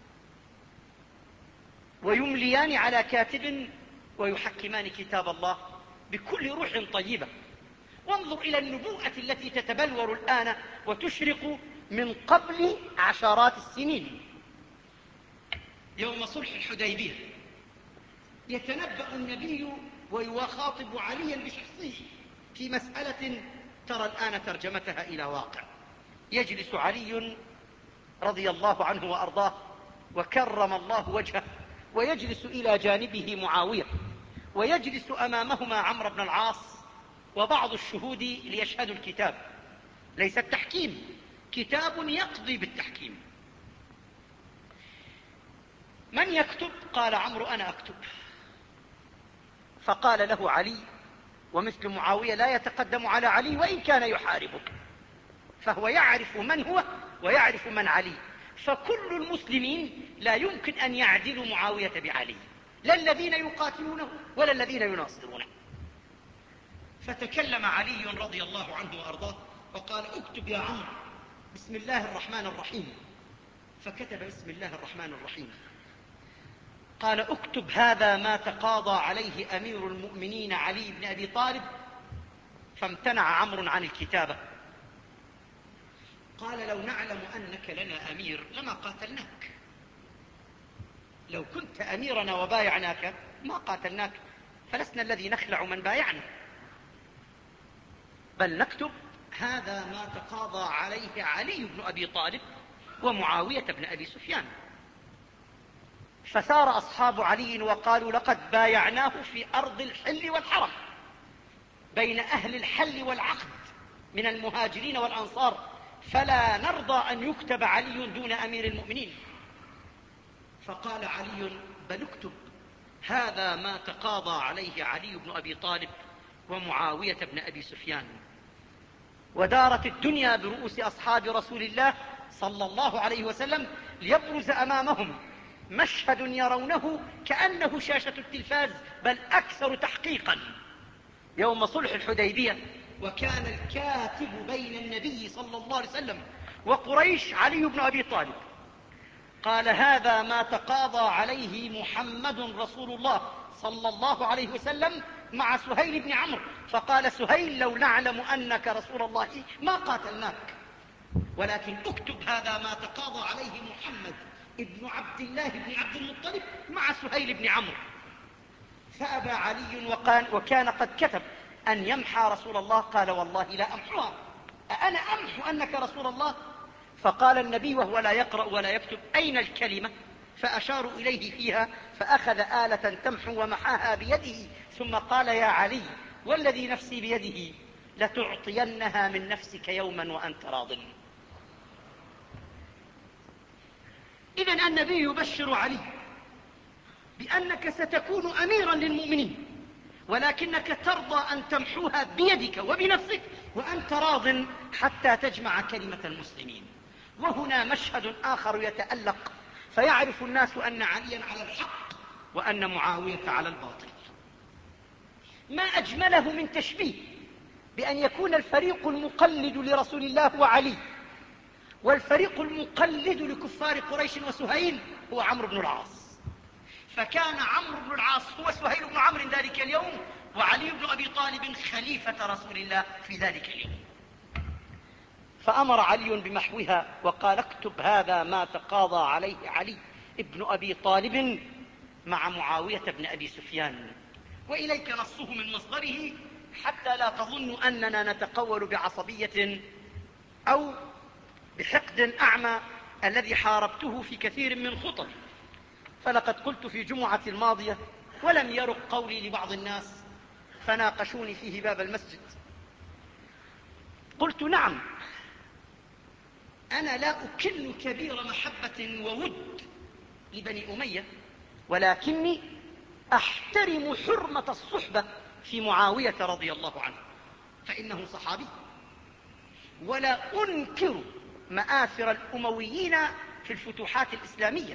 ويمليان على كاتب ويحكمان كتاب الله بكل روح طيبة. وانظر إلى النبوءة التي تتبلور الآن وتشرق من قبل عشرات السنين. يوم صلح الحديبية يتنبأ النبي ويخاطب عليا بشخصه في مسألة ترى الآن ترجمتها إلى واقع. يجلس علي رضي الله عنه وأرضاه وكرم الله وجهه، ويجلس إلى جانبه معاوية، ويجلس أمامهما عمرو بن العاص وبعض الشهود ليشهدوا الكتاب. ليس التحكيم، كتاب يقضي بالتحكيم. من يكتب؟ قال عمرو أنا أكتب. فقال له علي ومثل معاوية لا يتقدم على علي وإن كان يحاربه، فهو يعرف من هو ويعرف من علي. فكل المسلمين لا يمكن أن يعدلوا معاوية بعلي، لا الذين يقاتلونه ولا الذين يناصرونه. فتكلم علي رضي الله عنه وأرضاه وقال اكتب يا عمرو بسم الله الرحمن الرحيم. فكتب بسم الله الرحمن الرحيم. قال اكتب هذا ما تقاضى عليه أمير المؤمنين علي بن أبي طالب. فامتنع عمرو عن الكتابة. قال لو نعلم أنك لنا أمير لما قاتلناك، لو كنت أميرنا وبايعناك ما قاتلناك، فلسنا الذي نخلع من بايعنا، بل نكتب هذا ما تقاضى عليه علي بن أبي طالب ومعاوية بن أبي سفيان. فثار أصحاب علي وقالوا لقد بايعناه في أرض الحل والحرم بين أهل الحل والعقد من المهاجرين والأنصار، فلا نرضى أن يكتب علي دون أمير المؤمنين. فقال علي بل اكتب هذا ما تقاضى عليه علي بن أبي طالب ومعاوية بن أبي سفيان. ودارت الدنيا برؤوس أصحاب رسول الله صلى الله عليه وسلم ليبرز أمامهم مشهد يرونه كأنه شاشة التلفاز بل أكثر تحقيقا. يوم صلح الحديبية وكان الكاتب بين النبي صلى الله عليه وسلم وقريش علي بن أبي طالب، قال هذا ما تقاضى عليه محمد رسول الله صلى الله عليه وسلم مع سهيل بن عمرو. فقال سهيل لو نعلم أنك رسول الله ما قاتلناك، ولكن اكتب هذا ما تقاضى عليه محمد ابن عبد الله بن عبد المطلب مع سهيل بن عمرو. فأبى علي وكان قد كتب أن يمحى رسول الله. قال والله لا أمحوها، أنا أمحو أنك رسول الله؟ فقال النبي وهو لا يقرأ ولا يكتب أين الكلمة؟ فأشاروا إليه فيها فأخذ آلة تمحو ومحاها بيده ثم قال يا علي والذي نفسي بيده لتعطينها من نفسك يوما وأنت راض. إذن النبي يبشر علي بأنك ستكون أميرا للمؤمنين، ولكنك ترضى أن تمحوها بيدك وبنفسك وأنت راض حتى تجمع كلمة المسلمين. وهنا مشهد آخر يتألق فيعرف الناس أن عليا على الحق وأن معاوية على الباطل. ما أجمله من تشبيه بأن يكون الفريق المقلد لرسول الله هو علي، والفريق المقلد لكفار قريش وسهيل هو عمرو بن العاص. فكان عمرو بن العاص هو سهيل بن عمرو ذلك اليوم، وعلي بن أبي طالب خليفة رسول الله في ذلك اليوم. فأمر علي بمحوها وقال اكتب هذا ما تقاضى عليه علي ابن أبي طالب مع معاوية بن أبي سفيان. وإليك نصه من مصدره حتى لا تظنوا أننا نتقول بعصبية أو بحقد أعمى الذي حاربته في كثير من خطبي. فلقد قلت في جمعة الماضية ولم يرق قولي لبعض الناس فناقشوني فيه باب المسجد، قلت نعم أنا لا أكن كبير محبة وود لبني أمية، ولكني أحترم حرمة الصحبة في معاوية رضي الله عنه فإنه صحابي، ولا أنكر مآثر الأمويين في الفتوحات الإسلامية،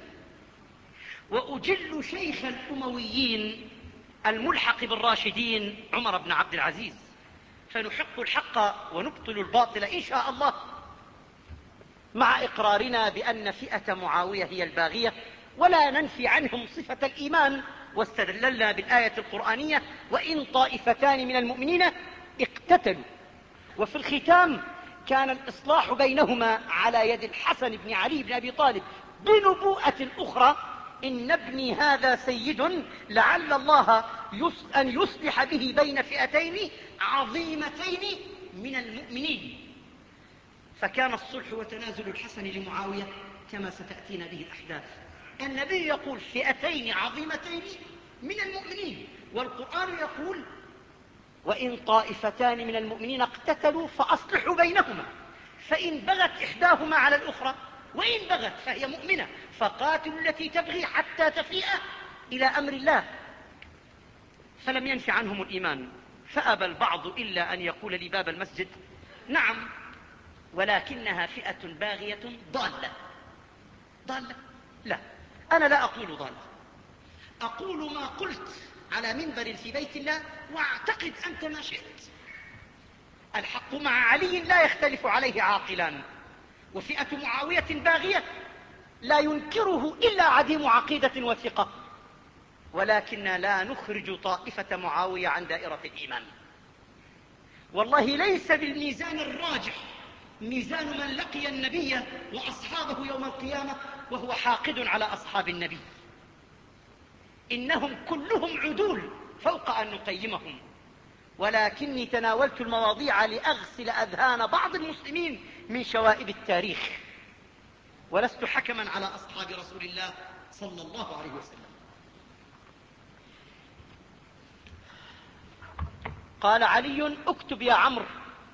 وأجل شيخ الأمويين الملحق بالراشدين عمر بن عبد العزيز، فنحق الحق ونبطل الباطل إن شاء الله، مع إقرارنا بأن فئة معاوية هي الباغية، ولا ننفي عنهم صفة الإيمان. واستدللنا بالآية القرآنية وإن طائفتان من المؤمنين اقتتلوا. وفي الختام كان الإصلاح بينهما على يد الحسن بن علي بن أبي طالب بنبوءة أخرى: إن ابني هذا سيد لعل الله أن يصلح به بين فئتين عظيمتين من المؤمنين. فكان الصلح وتنازل الحسن لمعاوية كما ستأتينا به الأحداث. النبي يقول فئتين عظيمتين من المؤمنين، والقرآن يقول وإن طائفتان من المؤمنين اقتتلوا فأصلحوا بينهما فإن بغت إحداهما على الأخرى وإن بغت فهي مؤمنة فقاتلوا التي تبغي حتى تفيء إلى أمر الله. فلم ينف عنهم الإيمان، فأبى البعض إلا أن يقول لي باب المسجد نعم ولكنها فئة باغية ضالة. ضالة؟ لا، أنا لا أقول ضالة، أقول ما قلت على منبر في بيت الله واعتقد أنت ما شئت. الحق مع علي لا يختلف عليه عاقلان، وفئة معاوية باغية لا ينكره إلا عديم عقيدة وثقة، ولكن لا نخرج طائفة معاوية عن دائرة الإيمان. والله ليس بالميزان الراجح ميزان من لقي النبي وأصحابه يوم القيامة وهو حاقد على أصحاب النبي، إنهم كلهم عدول فوق أن نقيمهم، ولكني تناولت المواضيع لأغسل أذهان بعض المسلمين من شوائب التاريخ، ولست حكما على أصحاب رسول الله صلى الله عليه وسلم. قال علي اكتب يا عمرو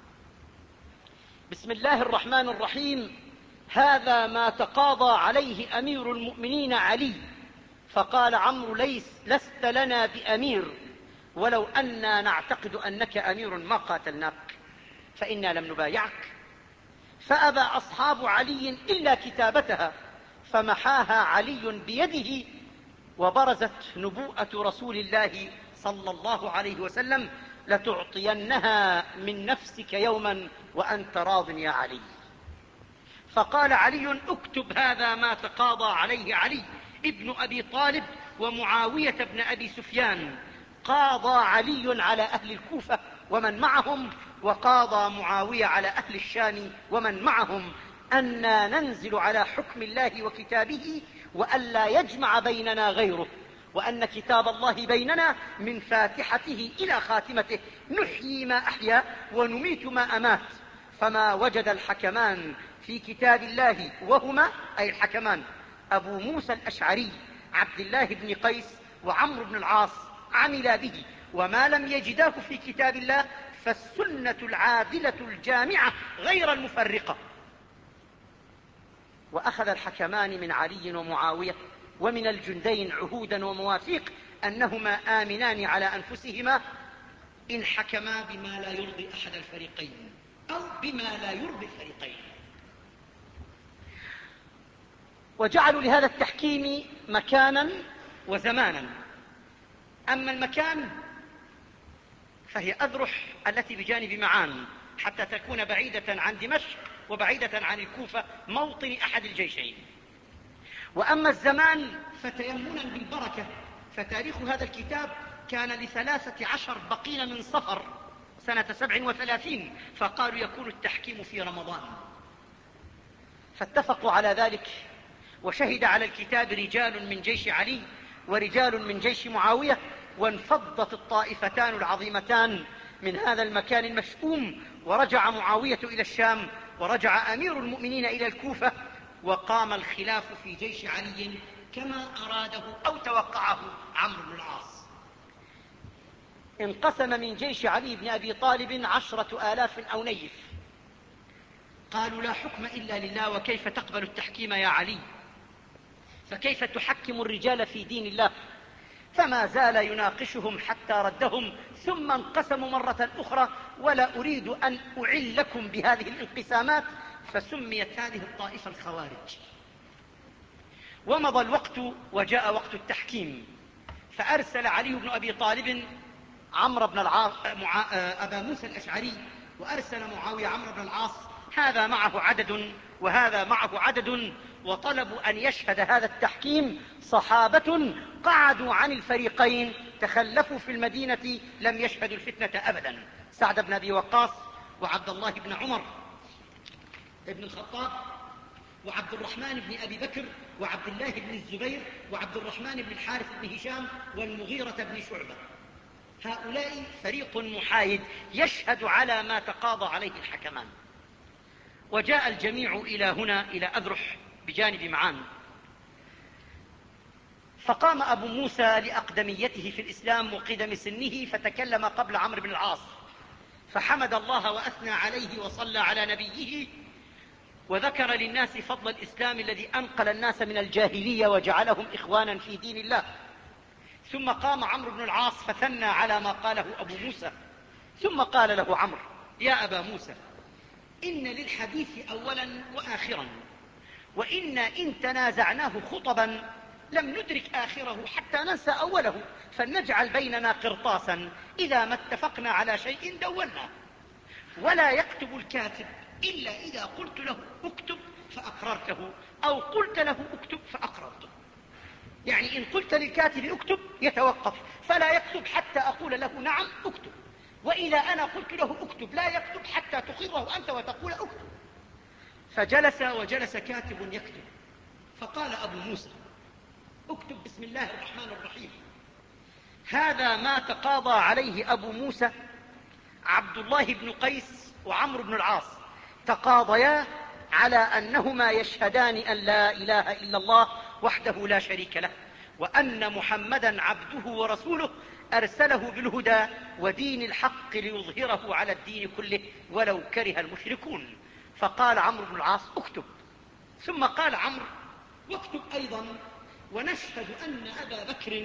بسم الله الرحمن الرحيم هذا ما تقاضى عليه أمير المؤمنين علي. فقال عمرو ليس لست لنا بأمير، ولو أننا نعتقد أنك أمير ما قاتلناك، فإنا لم نبايعك فأبى أصحاب علي إلا كتابتها، فمحاها علي بيده، وبرزت نبوءة رسول الله صلى الله عليه وسلم: لتعطينها من نفسك يوما وأنت راض يا علي. فقال علي: اكتب هذا ما تقاضى عليه علي ابن أبي طالب ومعاوية بن أبي سفيان. قاضى علي على أهل الكوفة ومن معهم، وقاضى معاوية على أهل الشام ومن معهم، أنا ننزل على حكم الله وكتابه، وألا يجمع بيننا غيره، وأن كتاب الله بيننا من فاتحته إلى خاتمته، نحيي ما أحيا ونميت ما أمات. فما وجد الحكمان في كتاب الله، وهما أي الحكمان أبو موسى الأشعري عبد الله بن قيس وعمرو بن العاص، عملا به، وما لم يجداه في كتاب الله فالسنة العادلة الجامعة غير المفرقة. وأخذ الحكمان من علي ومعاوية ومن الجندين عهودا ومواثيق أنهما آمنان على أنفسهما إن حكما بما لا يرضي أحد الفريقين أو بما لا يرضي الفريقين. وجعلوا لهذا التحكيم مكانا وزمانا. أما المكان فهي أذرح التي بجانب معان حتى تكون بعيدة عن دمشق وبعيدة عن الكوفة، موطن أحد الجيشين. وأما الزمان فتيمنا بالبركة، فتاريخ هذا الكتاب كان لثلاثة عشر بقين من صفر سنة سبع وثلاثين، فقالوا يكون التحكيم في رمضان، فاتفقوا على ذلك. وشهد على الكتاب رجال من جيش علي ورجال من جيش معاوية، وانفضت الطائفتان العظيمتان من هذا المكان المشؤوم، ورجع معاوية إلى الشام، ورجع أمير المؤمنين إلى الكوفة، وقام الخلاف في جيش علي كما أراده أو توقعه عمرو بن العاص. انقسم من جيش علي بن أبي طالب عشرة آلاف أو نيف، قالوا: لا حكم إلا لله، وكيف تقبل التحكيم يا علي؟ فكيف تحكم الرجال في دين الله؟ فما زال يناقشهم حتى ردهم، ثم انقسموا مرة أخرى، ولا أريد أن أعلكم بهذه الانقسامات، فسميت هذه الطائفة الخوارج. ومضى الوقت وجاء وقت التحكيم، فأرسل علي بن أبي طالب عمرو بن العاص مع... أبا موسى الأشعري، وأرسل معاوية عمرو بن العاص، هذا معه عدد وهذا معه عدد، وطلبوا أن يشهد هذا التحكيم صحابة قعدوا عن الفريقين، تخلفوا في المدينة، لم يشهدوا الفتنة أبدا: سعد بن أبي وقاص، وعبد الله بن عمر بن الخطاب، وعبد الرحمن بن أبي بكر، وعبد الله بن الزبير، وعبد الرحمن بن الحارث بن هشام، والمغيرة بن شعبة. هؤلاء فريق محايد يشهد على ما تقاضى عليه الحكمان. وجاء الجميع إلى هنا، إلى أذرح بجانب معان. فقام أبو موسى لأقدميته في الإسلام وقدم سنه، فتكلم قبل عمرو بن العاص، فحمد الله وأثنى عليه وصلى على نبيه، وذكر للناس فضل الإسلام الذي أنقل الناس من الجاهلية وجعلهم إخوانا في دين الله. ثم قام عمرو بن العاص فثنى على ما قاله أبو موسى، ثم قال له عمرو: يا أبا موسى، إن للحديث أولا وآخرا، وإنا إن تنازعناه خطبا لم ندرك آخره حتى ننسى أوله، فلنجعل بيننا قرطاسا إذا ما اتفقنا على شيء دوناه، ولا يكتب الكاتب إلا إذا قلت له اكتب فأقررته، أو قلت له اكتب فأقررته. يعني إن قلت للكاتب اكتب يتوقف، فلا يكتب حتى أقول له نعم اكتب، وإذا أنا قلت له اكتب لا يكتب حتى تقره أنت وتقول اكتب. فجلس وجلس كاتب يكتب، فقال أبو موسى: اكتب بسم الله الرحمن الرحيم. هذا ما تقاضى عليه أبو موسى عبد الله بن قيس وعمرو بن العاص، تقاضيا على أنهما يشهدان أن لا إله إلا الله وحده لا شريك له، وأن محمدا عبده ورسوله أرسله بالهدى ودين الحق ليظهره على الدين كله ولو كره المشركون. فقال عمرو بن العاص: اكتب. ثم قال عمرو: واكتب أيضا: ونشهد أن أبا بكر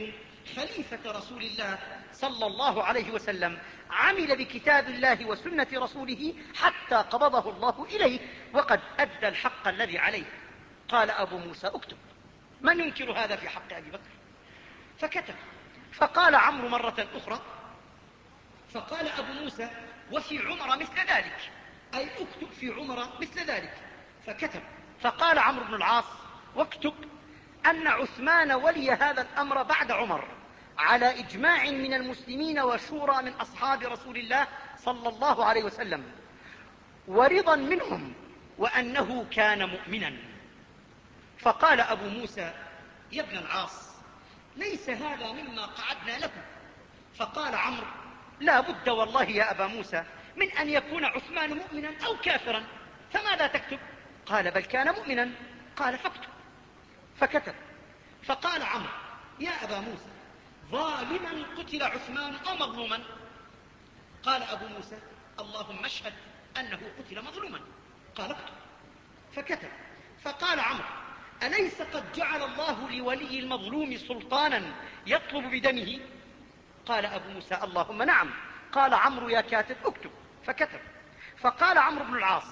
خليفة رسول الله صلى الله عليه وسلم عمل بكتاب الله وسنة رسوله حتى قبضه الله إليه وقد أدى الحق الذي عليه. قال أبو موسى اكتب. من ينكر هذا في حق أبي بكر؟ فكتب. فقال عمرو مرة أخرى، فقال أبو موسى وفي عمر مثل ذلك، أي اكتب في عمر مثل ذلك. فكتب. فقال عمرو بن العاص واكتب أن عثمان ولي هذا الأمر بعد عمر على إجماع من المسلمين وشورى من أصحاب رسول الله صلى الله عليه وسلم ورضا منهم وأنه كان مؤمنا. فقال أبو موسى يا ابن العاص ليس هذا مما قعدنا له. فقال عمرو لا بد والله يا أبا موسى من أن يكون عثمان مؤمنا أو كافرا، فماذا تكتب؟ قال بل كان مؤمنا. قال فاكتب. فكتب. فقال عمرو يا أبا موسى ظالما قتل عثمان أو مظلوما؟ قال أبو موسى اللهم اشهد أنه قتل مظلوما. قال اكتب. فكتب. فقال عمرو أليس قد جعل الله لولي المظلوم سلطانا يطلب بدمه؟ قال أبو موسى اللهم نعم. قال عمرو يا كاتب اكتب. فكتب. فقال عمرو بن العاص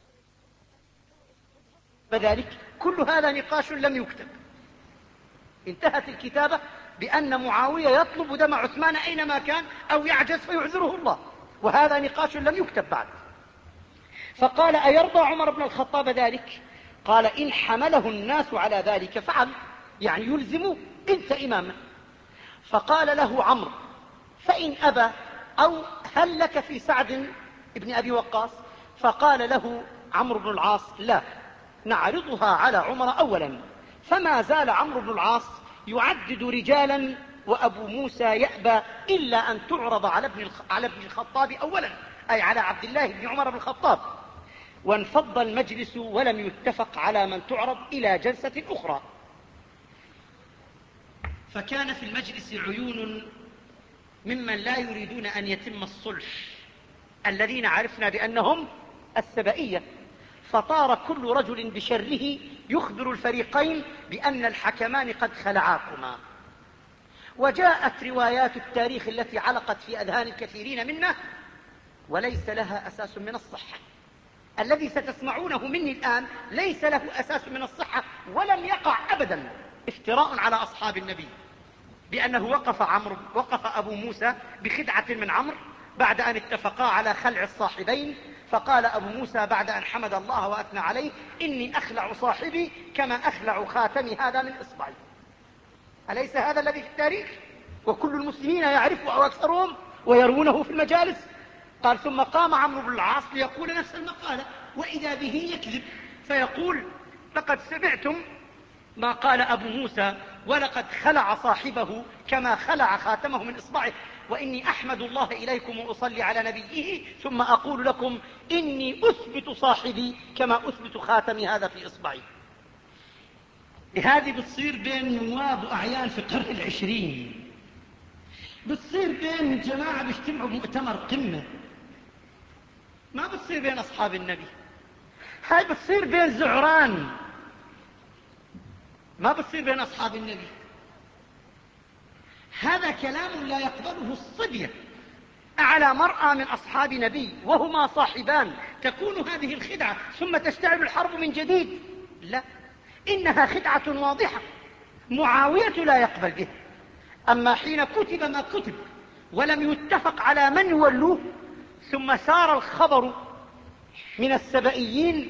بذلك كل هذا نقاش لم يكتب. انتهت الكتابة بأن معاوية يطلب دم عثمان أينما كان أو يعجز فيعذره الله، وهذا نقاش لم يكتب بعد. فقال أيرضى عمر بن الخطاب ذلك؟ قال إن حمله الناس على ذلك فعل، يعني يلزمه انت إمامه. فقال له عمرو فإن أبى أو هل لك في سعد بن أبي وقاص؟ فقال له عمرو بن العاص لا، نعرضها على عمر أولا. فما زال عمرو بن العاص يعدد رجالا وأبو موسى يأبى إلا أن تعرض على ابن على ابن الخطاب أولا، أي على عبد الله بن عمر بن الخطاب. وانفض المجلس ولم يتفق على من تعرض إلى جلسة أخرى. فكان في المجلس عيون ممن لا يريدون أن يتم الصلح الذين عرفنا بأنهم السبائية، فطار كل رجل بشره يخبر الفريقين بأن الحكمان قد خلعاكما. وجاءت روايات التاريخ التي علقت في أذهان الكثيرين منا وليس لها أساس من الصحة. الذي ستسمعونه مني الآن ليس له أساس من الصحة، ولم يقع أبدا افتراء على أصحاب النبي بأنه وقف, عمرو وقف أبو موسى بخدعة من عمرو بعد أن اتفقا على خلع الصاحبين. فقال أبو موسى بعد أن حمد الله وأثنى عليه إني أخلع صاحبي كما أخلع خاتمي هذا من إصبعي. أليس هذا الذي في التاريخ وكل المسلمين يعرفه أو أكثرهم ويروونه في المجالس؟ قال ثم قام عمرو بن العاص ليقول نفس المقالة، وإذا به يكذب فيقول لقد سمعتم ما قال أبو موسى ولقد خلع صاحبه كما خلع خاتمه من إصبعه، وإني أحمد الله إليكم وأصلي على نبيه ثم أقول لكم إني أثبت صاحبي كما أثبت خاتمي هذا في إصبعي. هذه بتصير بين نواب وأعيان في القرن العشرين، بتصير بين جماعة بيجتمعوا بمؤتمر قمة، ما بتصير بين أصحاب النبي. هاي بتصير بين زعران، ما بتصير بين أصحاب النبي. هذا كلام لا يقبله الصبية على مرأى من أصحاب نبي وهما صاحبان تكون هذه الخدعة ثم تشتعل الحرب من جديد؟ لا، إنها خدعة واضحة معاوية لا يقبل به. أما حين كتب ما كتب ولم يتفق على من يولوه ثم سار الخبر من السبائيين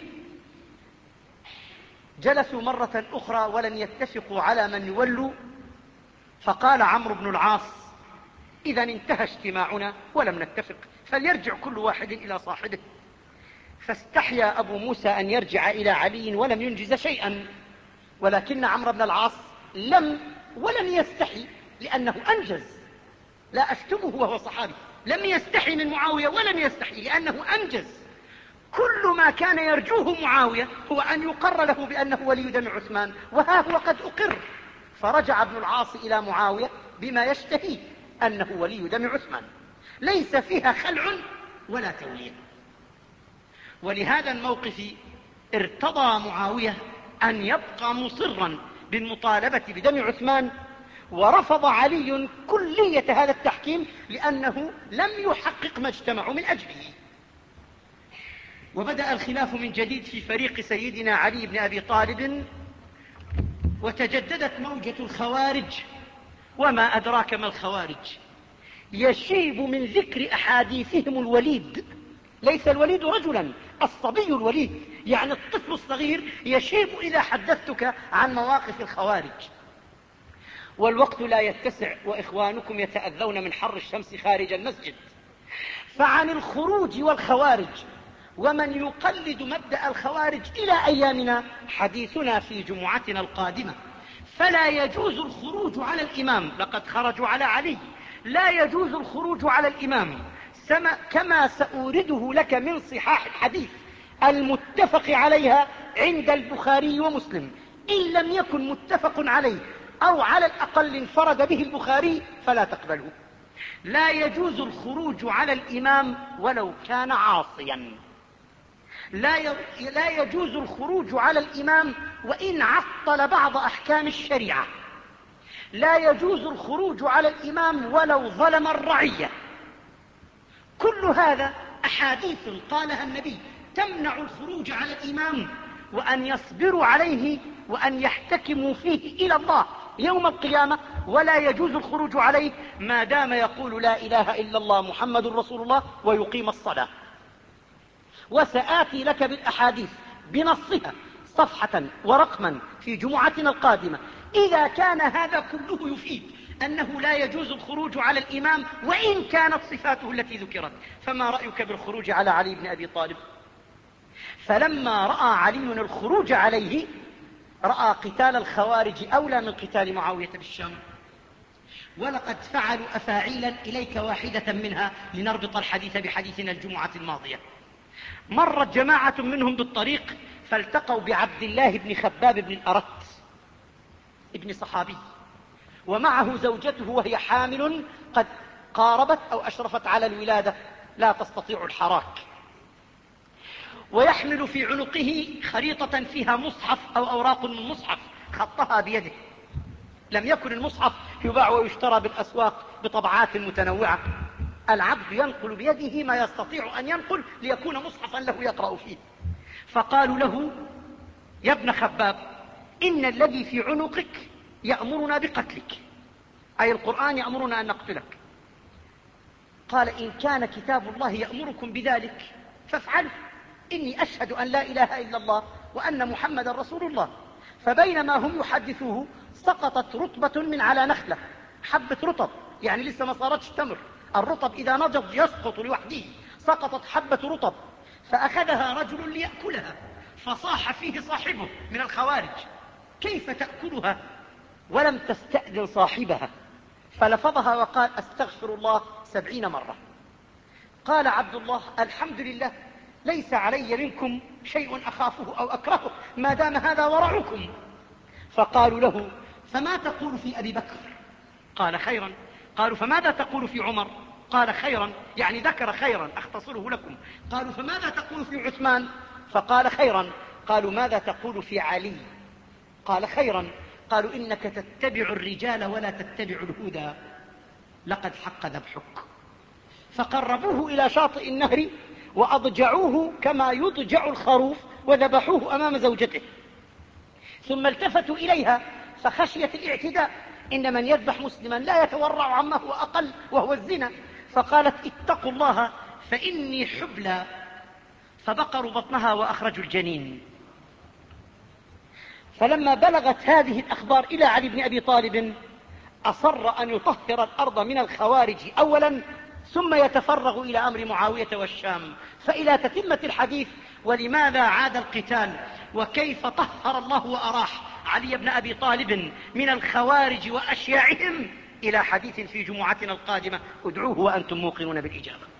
جلسوا مرة أخرى ولم يتفقوا على من يولوا. فقال عمرو بن العاص إذا انتهى اجتماعنا ولم نتفق فليرجع كل واحد إلى صاحبه. فاستحيا أبو موسى أن يرجع إلى علي ولم ينجز شيئا، ولكن عمرو بن العاص لم ولم يستحي لأنه أنجز. لا أشتمه وهو صحابي، لم يستحي من معاوية ولم يستحي لأنه أنجز. كل ما كان يرجوه معاوية هو أن يقر له بأنه ولي دم عثمان، وها هو قد أقر. فرجع ابن العاص إلى معاوية بما يشتهي أنه ولي دم عثمان، ليس فيها خلع ولا تولية. ولهذا الموقف ارتضى معاوية أن يبقى مصرا بالمطالبة بدم عثمان، ورفض علي كلية هذا التحكيم لأنه لم يحقق ما اجتمعوا من أجله. وبدأ الخلاف من جديد في فريق سيدنا علي بن أبي طالب، وتجددت موجة الخوارج. وما أدراك ما الخوارج؟ يشيب من ذكر أحاديثهم الوليد، ليس الوليد رجلا، الصبي الوليد، يعني الطفل الصغير يشيب إذا حدثتك عن مواقف الخوارج. والوقت لا يتسع وإخوانكم يتأذون من حر الشمس خارج المسجد. فعن الخروج والخوارج ومن يقلد مبدأ الخوارج إلى أيامنا حديثنا في جمعتنا القادمة. فلا يجوز الخروج على الإمام، لقد خرجوا على علي، لا يجوز الخروج على الإمام كما سأورده لك من صحاح الحديث المتفق عليها عند البخاري ومسلم. إن لم يكن متفق عليه أو على الأقل انفرد به البخاري فلا تقبله. لا يجوز الخروج على الإمام ولو كان عاصيا. لا لا يجوز الخروج على الإمام وإن عطل بعض أحكام الشريعة. لا يجوز الخروج على الإمام ولو ظلم الرعية. كل هذا أحاديث قالها النبي تمنع الخروج على الإمام، وأن يصبروا عليه وأن يحتكموا فيه إلى الله يوم القيامة. ولا يجوز الخروج عليه ما دام يقول لا إله إلا الله محمد رسول الله ويقيم الصلاة. وسآتي لك بالأحاديث بنصها صفحة ورقما في جمعتنا القادمة. إذا كان هذا كله يفيد أنه لا يجوز الخروج على الإمام وإن كانت صفاته التي ذكرت، فما رأيك بالخروج على علي بن أبي طالب؟ فلما رأى علي الخروج عليه رأى قتال الخوارج أولى من قتال معاوية بالشام. ولقد فعلوا أفاعيلا إليك واحدة منها لنربط الحديث بحديثنا الجمعة الماضية. مرت جماعة منهم بالطريق فالتقوا بعبد الله بن خباب بن الأرت، ابن صحابي، ومعه زوجته وهي حامل قد قاربت أو أشرفت على الولادة لا تستطيع الحراك، ويحمل في عنقه خريطة فيها مصحف أو أوراق من مصحف خطها بيده. لم يكن المصحف يباع ويشترى بالأسواق بطبعات متنوعة، العبد ينقل بيده ما يستطيع أن ينقل ليكون مصحفا له يقرأ فيه. فقالوا له يا ابن خباب إن الذي في عنقك يأمرنا بقتلك، أي القرآن يأمرنا أن نقتلك. قال إن كان كتاب الله يأمركم بذلك فافعلوا، إني أشهد أن لا إله إلا الله وأن محمد رسول الله. فبينما هم يحدثوه سقطت رطبة من على نخلة، حبة رطب يعني لسه ما صارتش تمر، الرطب إذا نضج يسقط لوحده، سقطت حبة رطب فأخذها رجل ليأكلها، فصاح فيه صاحبه من الخوارج كيف تأكلها ولم تستأذن صاحبها؟ فلفظها وقال استغفر الله سبعين مرة. قال عبد الله الحمد لله ليس علي منكم شيء أخافه أو أكرهه ما دام هذا ورعكم. فقالوا له فما تقول في أبي بكر؟ قال خيرا. قالوا فماذا تقول في عمر؟ قال خيرا، يعني ذكر خيرا أختصره لكم. قالوا فماذا تقول في عثمان؟ فقال خيرا. قالوا ماذا تقول في علي؟ قال خيرا. قالوا إنك تتبع الرجال ولا تتبع الهدى، لقد حق ذبحك. فقربوه إلى شاطئ النهر وأضجعوه كما يضجع الخروف وذبحوه أمام زوجته، ثم التفتوا إليها فخشيت الاعتداء، إن من يذبح مسلما لا يتورع عما هو أقل وهو الزنا. فقالت اتقوا الله فإني حبلى، فبقروا بطنها وأخرجوا الجنين. فلما بلغت هذه الأخبار إلى علي بن أبي طالب أصر أن يطهر الأرض من الخوارج أولا ثم يتفرغ إلى أمر معاوية والشام. فإلى تتمة الحديث ولماذا عاد القتال وكيف طهر الله وأراح علي بن أبي طالب من الخوارج وأشياعهم إلى حديث في جمعتنا القادمة، ادعوه وأنتم موقنون بالإجابة.